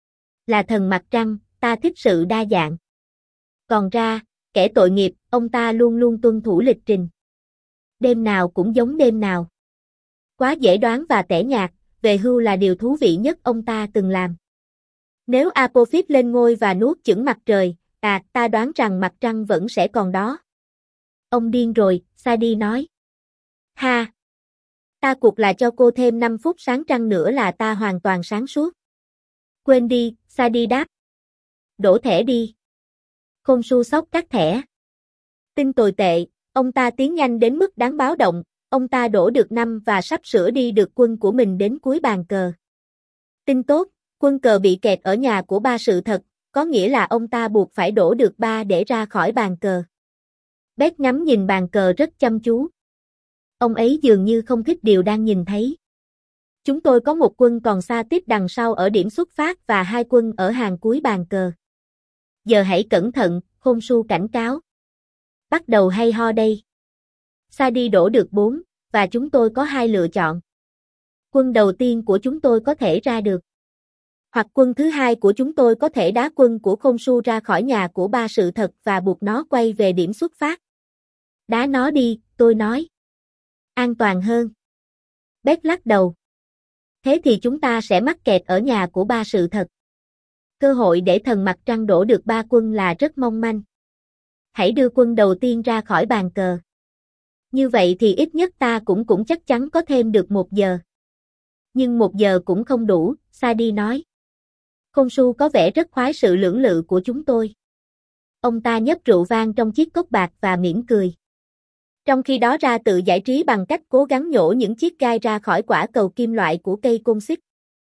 Là thần mặt trăng, ta thích sự đa dạng. Còn ra, kẻ tội nghiệp, ông ta luôn luôn tuân thủ lịch trình. Đêm nào cũng giống đêm nào. Quá dễ đoán và tẻ nhạt, về hưu là điều thú vị nhất ông ta từng làm. Nếu Apophis lên ngôi và nuốt chửng mặt trời, à, ta đoán rằng mặt trăng vẫn sẽ còn đó. Ông điên rồi, Sadi nói. Ha! Ta cuộc là cho cô thêm năm phút sáng trăng nữa là ta hoàn toàn sáng suốt. Quên đi, Sadi đáp. Đổ thẻ đi. Khonshu xóc các thẻ. Tin tồi tệ, ông ta tiến nhanh đến mức đáng báo động, ông ta đổ được năm và sắp sửa đi được quân của mình đến cuối bàn cờ. Tin tốt, quân cờ bị kẹt ở nhà của ba sự thật, có nghĩa là ông ta buộc phải đổ được ba để ra khỏi bàn cờ. Bét ngắm nhìn bàn cờ rất chăm chú. Ông ấy dường như không thích điều đang nhìn thấy. Chúng tôi có một quân còn xa tiếp đằng sau ở điểm xuất phát và hai quân ở hàng cuối bàn cờ. Giờ hãy cẩn thận, Khonshu cảnh cáo. Bắt đầu hay ho đây. Sadi đổ được bốn, và chúng tôi có hai lựa chọn. Quân đầu tiên của chúng tôi có thể ra được. Hoặc quân thứ hai của chúng tôi có thể đá quân của Khonshu ra khỏi nhà của ba sự thật và buộc nó quay về điểm xuất phát. Đá nó đi, tôi nói. An toàn hơn. Bét lắc đầu. Thế thì chúng ta sẽ mắc kẹt ở nhà của ba sự thật. Cơ hội để thần mặt trăng đổ được ba quân là rất mong manh. Hãy đưa quân đầu tiên ra khỏi bàn cờ. Như vậy thì ít nhất ta cũng cũng chắc chắn có thêm được một giờ. Nhưng một giờ cũng không đủ, Sadi nói. Khonshu có vẻ rất khoái sự lưỡng lự của chúng tôi. Ông ta nhấp rượu vang trong chiếc cốc bạc và mỉm cười. Trong khi đó ra tự giải trí bằng cách cố gắng nhổ những chiếc gai ra khỏi quả cầu kim loại của cây côn xích.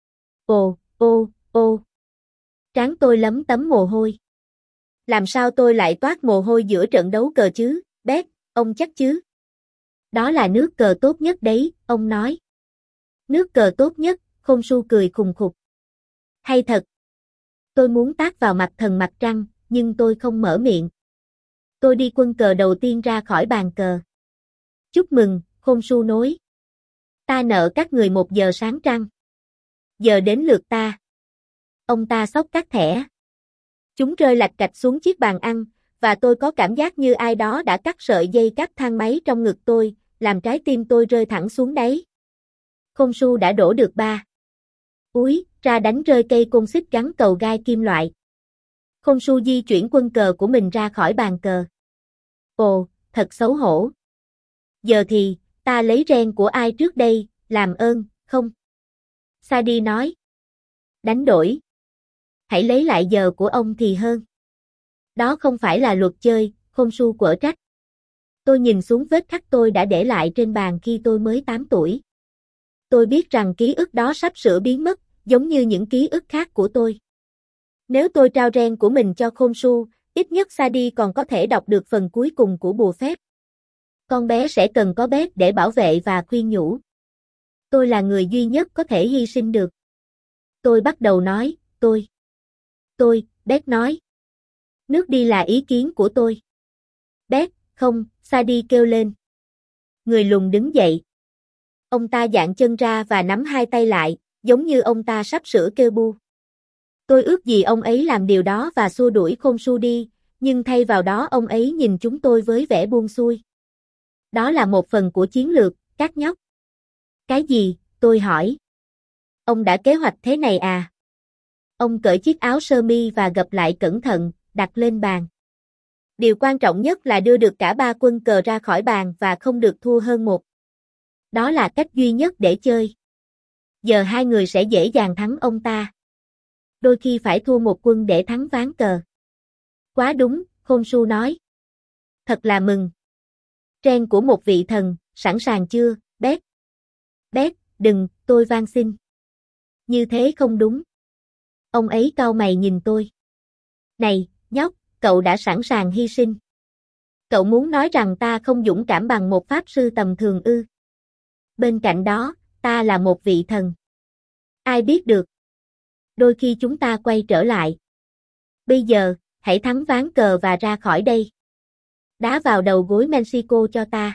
Ồ, ô, ô. Trán tôi lấm tấm mồ hôi. Làm sao tôi lại toát mồ hôi giữa trận đấu cờ chứ, Bét, ông chắc chứ? Đó là nước cờ tốt nhất đấy, ông nói. Nước cờ tốt nhất, Khonshu cười khùng khục. Hay thật. Tôi muốn tát vào mặt thần mặt trăng, nhưng tôi không mở miệng. Tôi đi quân cờ đầu tiên ra khỏi bàn cờ. Chúc mừng, Khonshu nói. Ta nợ các người một giờ sáng trăng. Giờ đến lượt ta. Ông ta xóc các thẻ. Chúng rơi lạch cạch xuống chiếc bàn ăn, và tôi có cảm giác như ai đó đã cắt sợi dây cáp thang máy trong ngực tôi, làm trái tim tôi rơi thẳng xuống đáy. Khonshu đã đổ được ba. Úi, ra đánh rơi cây côn xích gắn cầu gai kim loại. Khonshu di chuyển quân cờ của mình ra khỏi bàn cờ. Ồ, thật xấu hổ. Giờ thì, ta lấy ren của ai trước đây, làm ơn, không? Sadi nói. Đánh đổi. Hãy lấy lại giờ của ông thì hơn. Đó không phải là luật chơi, Khonshu quở trách. Tôi nhìn xuống vết khắc tôi đã để lại trên bàn khi tôi mới tám tuổi. Tôi biết rằng ký ức đó sắp sửa biến mất, giống như những ký ức khác của tôi. Nếu tôi trao ren của mình cho Khonshu, ít nhất Sadi còn có thể đọc được phần cuối cùng của bùa phép. Con bé sẽ cần có Bét để bảo vệ và khuyên nhủ. Tôi là người duy nhất có thể hy sinh được. Tôi bắt đầu nói, tôi. Tôi, Bét nói. Nước đi là ý kiến của tôi. Bét, không, Sadi kêu lên. Người lùn đứng dậy. Ông ta dạn chân ra và nắm hai tay lại, giống như ông ta sắp sửa kêu bu. Tôi ước gì ông ấy làm điều đó và xua đuổi Khonshu đi, nhưng thay vào đó ông ấy nhìn chúng tôi với vẻ buông xuôi. Đó là một phần của chiến lược, các nhóc. Cái gì, tôi hỏi. Ông đã kế hoạch thế này à? Ông cởi chiếc áo sơ mi và gập lại cẩn thận, đặt lên bàn. Điều quan trọng nhất là đưa được cả ba quân cờ ra khỏi bàn và không được thua hơn một. Đó là cách duy nhất để chơi. Giờ hai người sẽ dễ dàng thắng ông ta. Đôi khi phải thua một quân để thắng ván cờ. Quá đúng, Khonshu nói. Thật là mừng. Tren của một vị thần, sẵn sàng chưa, Bét? Bét, đừng, tôi van xin. Như thế không đúng. Ông ấy cau mày nhìn tôi. Này, nhóc, cậu đã sẵn sàng hy sinh. Cậu muốn nói rằng ta không dũng cảm bằng một pháp sư tầm thường ư? Bên cạnh đó, ta là một vị thần. Ai biết được. Đôi khi chúng ta quay trở lại. Bây giờ, hãy thắng ván cờ và ra khỏi đây. Đá vào đầu gối Mexico cho ta.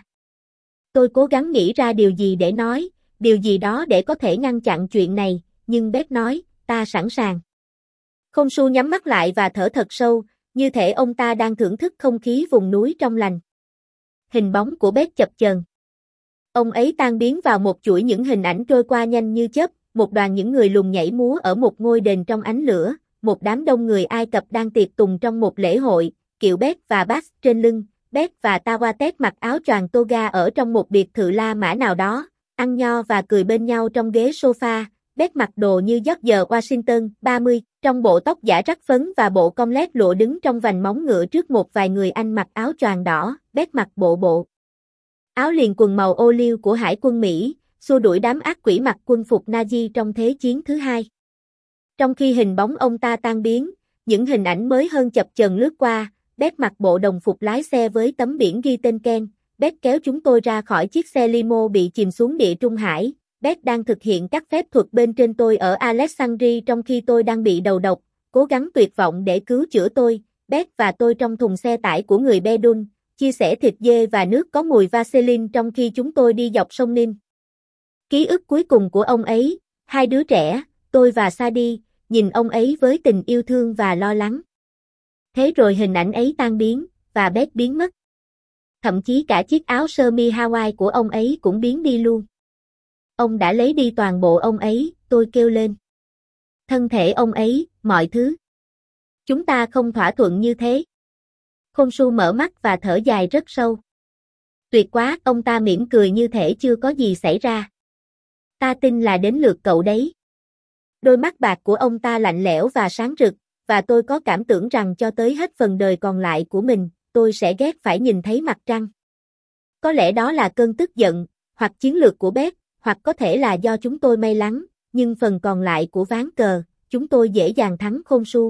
Tôi cố gắng nghĩ ra điều gì để nói, điều gì đó để có thể ngăn chặn chuyện này, nhưng Bét nói, ta sẵn sàng. Khonshu nhắm mắt lại và thở thật sâu, như thể ông ta đang thưởng thức không khí vùng núi trong lành. Hình bóng của Bét chập chờn. Ông ấy tan biến vào một chuỗi những hình ảnh trôi qua nhanh như chớp, một đoàn những người lùn nhảy múa ở một ngôi đền trong ánh lửa, một đám đông người Ai Cập đang tiệc tùng trong một lễ hội, kiệu Bét và Bass trên lưng, Bét và Tawatet mặc áo choàng toga ở trong một biệt thự La Mã nào đó, ăn nho và cười bên nhau trong ghế sofa, Bét mặc đồ như George Washington, ba mươi, trong bộ tóc giả rắc phấn và bộ com lét lụa đứng trong vành móng ngựa trước một vài người anh mặc áo choàng đỏ, Bét mặc bộ bộ áo liền quần màu ô liu của Hải quân Mỹ, xua đuổi đám ác quỷ mặc quân phục Nazi trong Thế chiến thứ hai. Trong khi hình bóng ông ta tan biến, những hình ảnh mới hơn chập chờn lướt qua, Bét mặc bộ đồng phục lái xe với tấm biển ghi tên Ken, Bét kéo chúng tôi ra khỏi chiếc xe limo bị chìm xuống địa Trung Hải, Bét đang thực hiện các phép thuật bên trên tôi ở Alexandria trong khi tôi đang bị đầu độc, cố gắng tuyệt vọng để cứu chữa tôi, Bét và tôi trong thùng xe tải của người Bedouin, chia sẻ thịt dê và nước có mùi Vaseline trong khi chúng tôi đi dọc sông Nin. Ký ức cuối cùng của ông ấy, hai đứa trẻ, tôi và Sadie, nhìn ông ấy với tình yêu thương và lo lắng. Thế rồi hình ảnh ấy tan biến, và Bét biến mất. Thậm chí cả chiếc áo sơ mi Hawaii của ông ấy cũng biến đi luôn. Ông đã lấy đi toàn bộ ông ấy, tôi kêu lên. Thân thể ông ấy, mọi thứ. Chúng ta không thỏa thuận như thế. Khonshu mở mắt và thở dài rất sâu. Tuyệt quá, ông ta mỉm cười như thể chưa có gì xảy ra. Ta tin là đến lượt cậu đấy. Đôi mắt bạc của ông ta lạnh lẽo và sáng rực, và tôi có cảm tưởng rằng cho tới hết phần đời còn lại của mình, tôi sẽ ghét phải nhìn thấy mặt trăng. Có lẽ đó là cơn tức giận, hoặc chiến lược của Bét, hoặc có thể là do chúng tôi may mắn, nhưng phần còn lại của ván cờ, chúng tôi dễ dàng thắng Khonshu.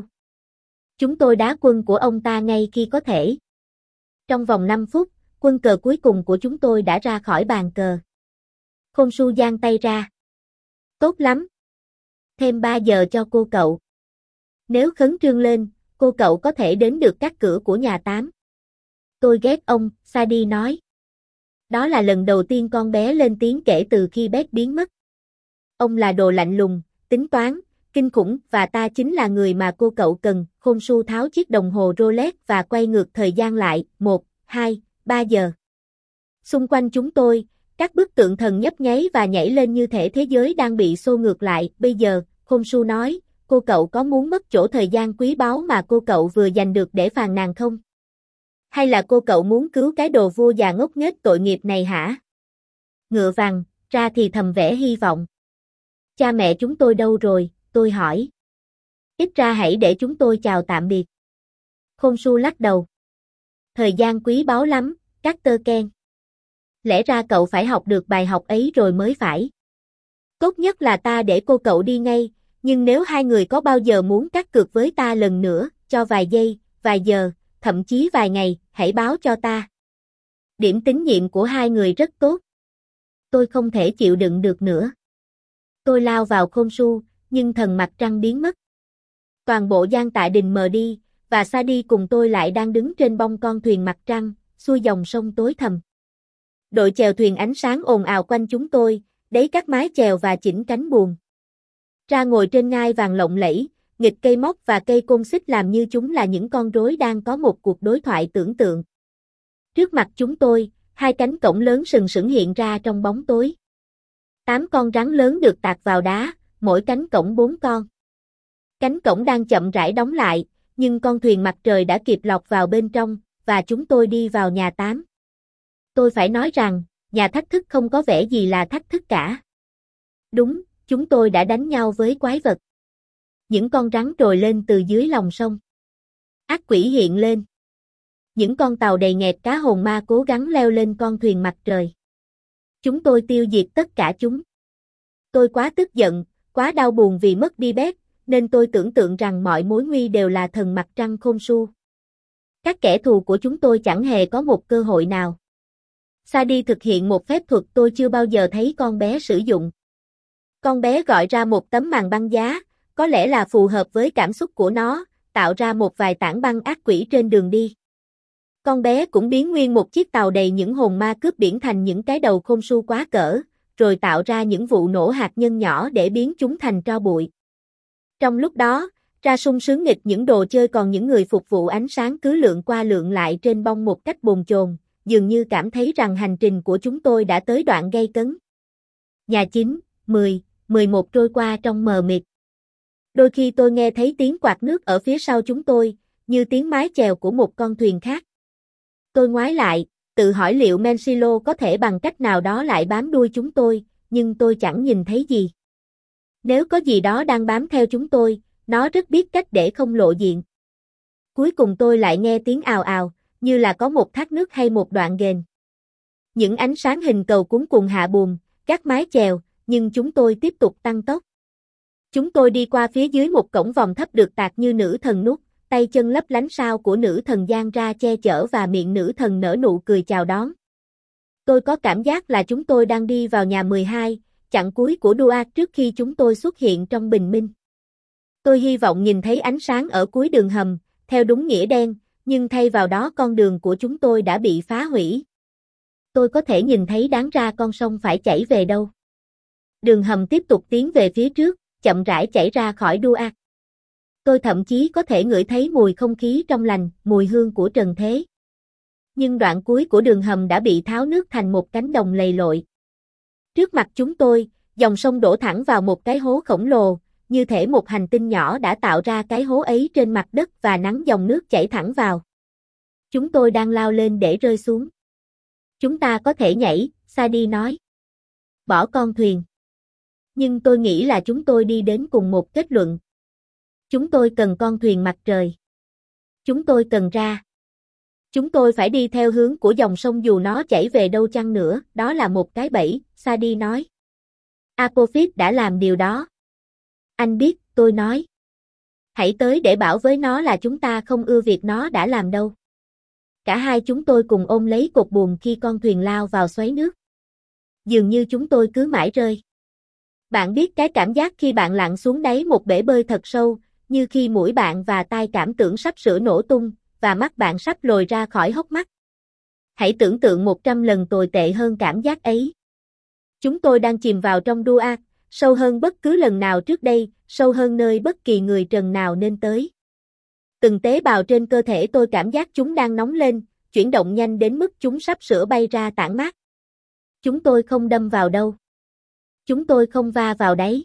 Chúng tôi đá quân của ông ta ngay khi có thể. Trong vòng năm phút, quân cờ cuối cùng của chúng tôi đã ra khỏi bàn cờ. Khonshu giang tay ra. Tốt lắm. Thêm ba giờ cho cô cậu. Nếu khấn trương lên, cô cậu có thể đến được các cửa của nhà tám. Tôi ghét ông, Sadie nói. Đó là lần đầu tiên con bé lên tiếng kể từ khi Bét biến mất. Ông là đồ lạnh lùng, tính toán, kinh khủng và ta chính là người mà cô cậu cần. Khonshu tháo chiếc đồng hồ Rolex và quay ngược thời gian lại, một, hai, ba giờ. Xung quanh chúng tôi, các bức tượng thần nhấp nháy và nhảy lên như thể thế giới đang bị xô ngược lại. Bây giờ, Khonshu nói, cô cậu có muốn mất chỗ thời gian quý báu mà cô cậu vừa giành được để phàn nàn không? Hay là cô cậu muốn cứu cái đồ vua già ngốc nghếch tội nghiệp này hả? Ngựa vằn, ra thì thầm vẻ hy vọng. Cha mẹ chúng tôi đâu rồi, tôi hỏi. Ít ra hãy để chúng tôi chào tạm biệt. Khonshu lắc đầu. Thời gian quý báu lắm, Carter Ken. Lẽ ra cậu phải học được bài học ấy rồi mới phải. Tốt nhất là ta để cô cậu đi ngay, nhưng nếu hai người có bao giờ muốn cắt cược với ta lần nữa, cho vài giây, vài giờ, thậm chí vài ngày, hãy báo cho ta. Điểm tín nhiệm của hai người rất tốt. Tôi không thể chịu đựng được nữa. Tôi lao vào Khonshu, nhưng thần mặt trăng biến mất. Toàn bộ gian tạ đình mờ đi, và Sadie cùng tôi lại đang đứng trên bông con thuyền mặt trăng, xuôi dòng sông tối thầm. Đội chèo thuyền ánh sáng ồn ào quanh chúng tôi, đấy các mái chèo và chỉnh cánh buồm. Ra ngồi trên ngai vàng lộng lẫy, nghịch cây móc và cây côn xích làm như chúng là những con rối đang có một cuộc đối thoại tưởng tượng. Trước mặt chúng tôi, hai cánh cổng lớn sừng sững hiện ra trong bóng tối. Tám con rắn lớn được tạc vào đá, mỗi cánh cổng bốn con. Cánh cổng đang chậm rãi đóng lại, nhưng con thuyền mặt trời đã kịp lọt vào bên trong, và chúng tôi đi vào nhà tám. Tôi phải nói rằng, nhà thách thức không có vẻ gì là thách thức cả. Đúng, chúng tôi đã đánh nhau với quái vật. Những con rắn trồi lên từ dưới lòng sông. Ác quỷ hiện lên. Những con tàu đầy nghẹt cá hồn ma cố gắng leo lên con thuyền mặt trời. Chúng tôi tiêu diệt tất cả chúng. Tôi quá tức giận, quá đau buồn vì mất đi Beth, nên tôi tưởng tượng rằng mọi mối nguy đều là thần mặt trăng Khonshu. Các kẻ thù của chúng tôi chẳng hề có một cơ hội nào. Sadie thực hiện một phép thuật tôi chưa bao giờ thấy con bé sử dụng. Con bé gọi ra một tấm màn băng giá, có lẽ là phù hợp với cảm xúc của nó, tạo ra một vài tảng băng ác quỷ trên đường đi. Con bé cũng biến nguyên một chiếc tàu đầy những hồn ma cướp biển thành những cái đầu Khonshu quá cỡ, rồi tạo ra những vụ nổ hạt nhân nhỏ để biến chúng thành tro bụi. Trong lúc đó, ra sung sướng nghịch những đồ chơi, còn những người phục vụ ánh sáng cứ lượn qua lượn lại trên bông một cách bồn chồn, dường như cảm thấy rằng hành trình của chúng tôi đã tới đoạn gay cấn. Nhà chín, mười, mười một trôi qua trong mờ mịt. Đôi khi tôi nghe thấy tiếng quạt nước ở phía sau chúng tôi, như tiếng mái chèo của một con thuyền khác. Tôi ngoái lại, tự hỏi liệu Mensilo có thể bằng cách nào đó lại bám đuôi chúng tôi, nhưng tôi chẳng nhìn thấy gì. Nếu có gì đó đang bám theo chúng tôi, nó rất biết cách để không lộ diện. Cuối cùng tôi lại nghe tiếng ào ào, như là có một thác nước hay một đoạn ghềnh. Những ánh sáng hình cầu cuốn cuồng hạ buồm, các mái chèo, nhưng chúng tôi tiếp tục tăng tốc. Chúng tôi đi qua phía dưới một cổng vòm thấp được tạc như nữ thần nút, tay chân lấp lánh sao của nữ thần giang ra che chở và miệng nữ thần nở nụ cười chào đón. Tôi có cảm giác là chúng tôi đang đi vào nhà mười hai, chặng cuối của Duat trước khi chúng tôi xuất hiện trong bình minh. Tôi hy vọng nhìn thấy ánh sáng ở cuối đường hầm, theo đúng nghĩa đen, nhưng thay vào đó con đường của chúng tôi đã bị phá hủy. Tôi có thể nhìn thấy đáng ra con sông phải chảy về đâu. Đường hầm tiếp tục tiến về phía trước, chậm rãi chảy ra khỏi Duat. Tôi thậm chí có thể ngửi thấy mùi không khí trong lành, mùi hương của trần thế. Nhưng đoạn cuối của đường hầm đã bị tháo nước thành một cánh đồng lầy lội. Trước mặt chúng tôi, dòng sông đổ thẳng vào một cái hố khổng lồ, như thể một hành tinh nhỏ đã tạo ra cái hố ấy trên mặt đất và nắng dòng nước chảy thẳng vào. Chúng tôi đang lao lên để rơi xuống. Chúng ta có thể nhảy, Sadie nói. Bỏ con thuyền. Nhưng tôi nghĩ là chúng tôi đi đến cùng một kết luận. Chúng tôi cần con thuyền mặt trời. Chúng tôi cần ra. Chúng tôi phải đi theo hướng của dòng sông dù nó chảy về đâu chăng nữa, đó là một cái bẫy, Sadie nói. Apophis đã làm điều đó. Anh biết, tôi nói. Hãy tới để bảo với nó là chúng ta không ưa việc nó đã làm đâu. Cả hai chúng tôi cùng ôm lấy cột buồm khi con thuyền lao vào xoáy nước. Dường như chúng tôi cứ mãi rơi. Bạn biết cái cảm giác khi bạn lặn xuống đáy một bể bơi thật sâu, như khi mũi bạn và tai cảm tưởng sắp sửa nổ tung, và mắt bạn sắp lồi ra khỏi hốc mắt. Hãy tưởng tượng một trăm lần tồi tệ hơn cảm giác ấy. Chúng tôi đang chìm vào trong Duat, sâu hơn bất cứ lần nào trước đây, sâu hơn nơi bất kỳ người trần nào nên tới. Từng tế bào trên cơ thể tôi cảm giác chúng đang nóng lên, chuyển động nhanh đến mức chúng sắp sửa bay ra tản mát. Chúng tôi không đâm vào đâu. Chúng tôi không va vào đáy.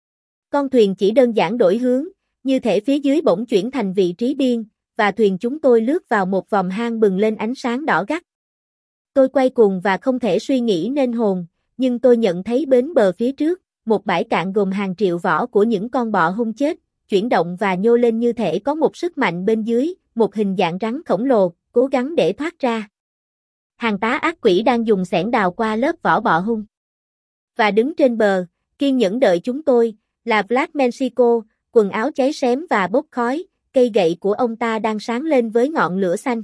Con thuyền chỉ đơn giản đổi hướng, như thể phía dưới bỗng chuyển thành vị trí biên, và thuyền chúng tôi lướt vào một vòng hang bừng lên ánh sáng đỏ gắt. Tôi quay cuồng và không thể suy nghĩ nên hồn, nhưng tôi nhận thấy bến bờ phía trước, một bãi cạn gồm hàng triệu vỏ của những con bọ hung chết, chuyển động và nhô lên như thể có một sức mạnh bên dưới, một hình dạng rắn khổng lồ, cố gắng để thoát ra. Hàng tá ác quỷ đang dùng xẻng đào qua lớp vỏ bọ hung. Và đứng trên bờ, kiên nhẫn đợi chúng tôi, là Vlad Mexico, quần áo cháy xém và bốc khói, cây gậy của ông ta đang sáng lên với ngọn lửa xanh.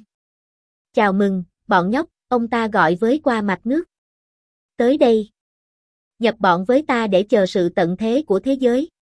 Chào mừng, bọn nhóc, ông ta gọi với qua mặt nước. Tới đây. Nhập bọn với ta để chờ sự tận thế của thế giới.